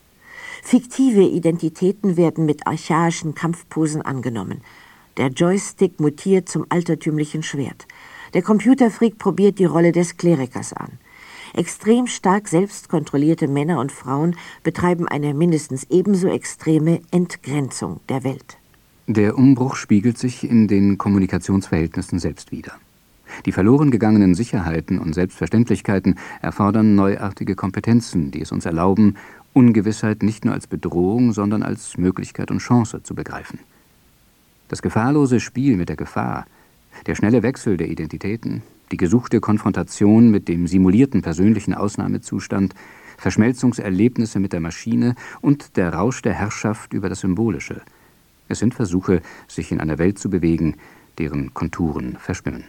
Fiktive Identitäten werden mit archaischen Kampfposen angenommen. Der Joystick mutiert zum altertümlichen Schwert. Der Computerfreak probiert die Rolle des Klerikers an. Extrem stark selbstkontrollierte Männer und Frauen betreiben eine mindestens ebenso extreme Entgrenzung der Welt. Der Umbruch spiegelt sich in den Kommunikationsverhältnissen selbst wider. Die verloren gegangenen Sicherheiten und Selbstverständlichkeiten erfordern neuartige Kompetenzen, die es uns erlauben, Ungewissheit nicht nur als Bedrohung, sondern als Möglichkeit und Chance zu begreifen. Das gefahrlose Spiel mit der Gefahr, der schnelle Wechsel der Identitäten, die gesuchte Konfrontation mit dem simulierten persönlichen Ausnahmezustand, Verschmelzungserlebnisse mit der Maschine und der Rausch der Herrschaft über das Symbolische. Es sind Versuche, sich in einer Welt zu bewegen, deren Konturen verschwimmen.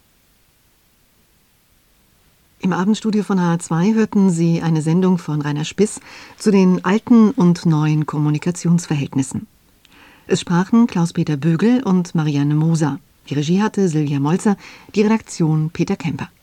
Im Abendstudio von H R zwei hörten Sie eine Sendung von Rainer Spiss zu den alten und neuen Kommunikationsverhältnissen. Es sprachen Klaus-Peter Bögel und Marianne Moser. Die Regie hatte Silvia Molzer, die Redaktion Peter Kemper.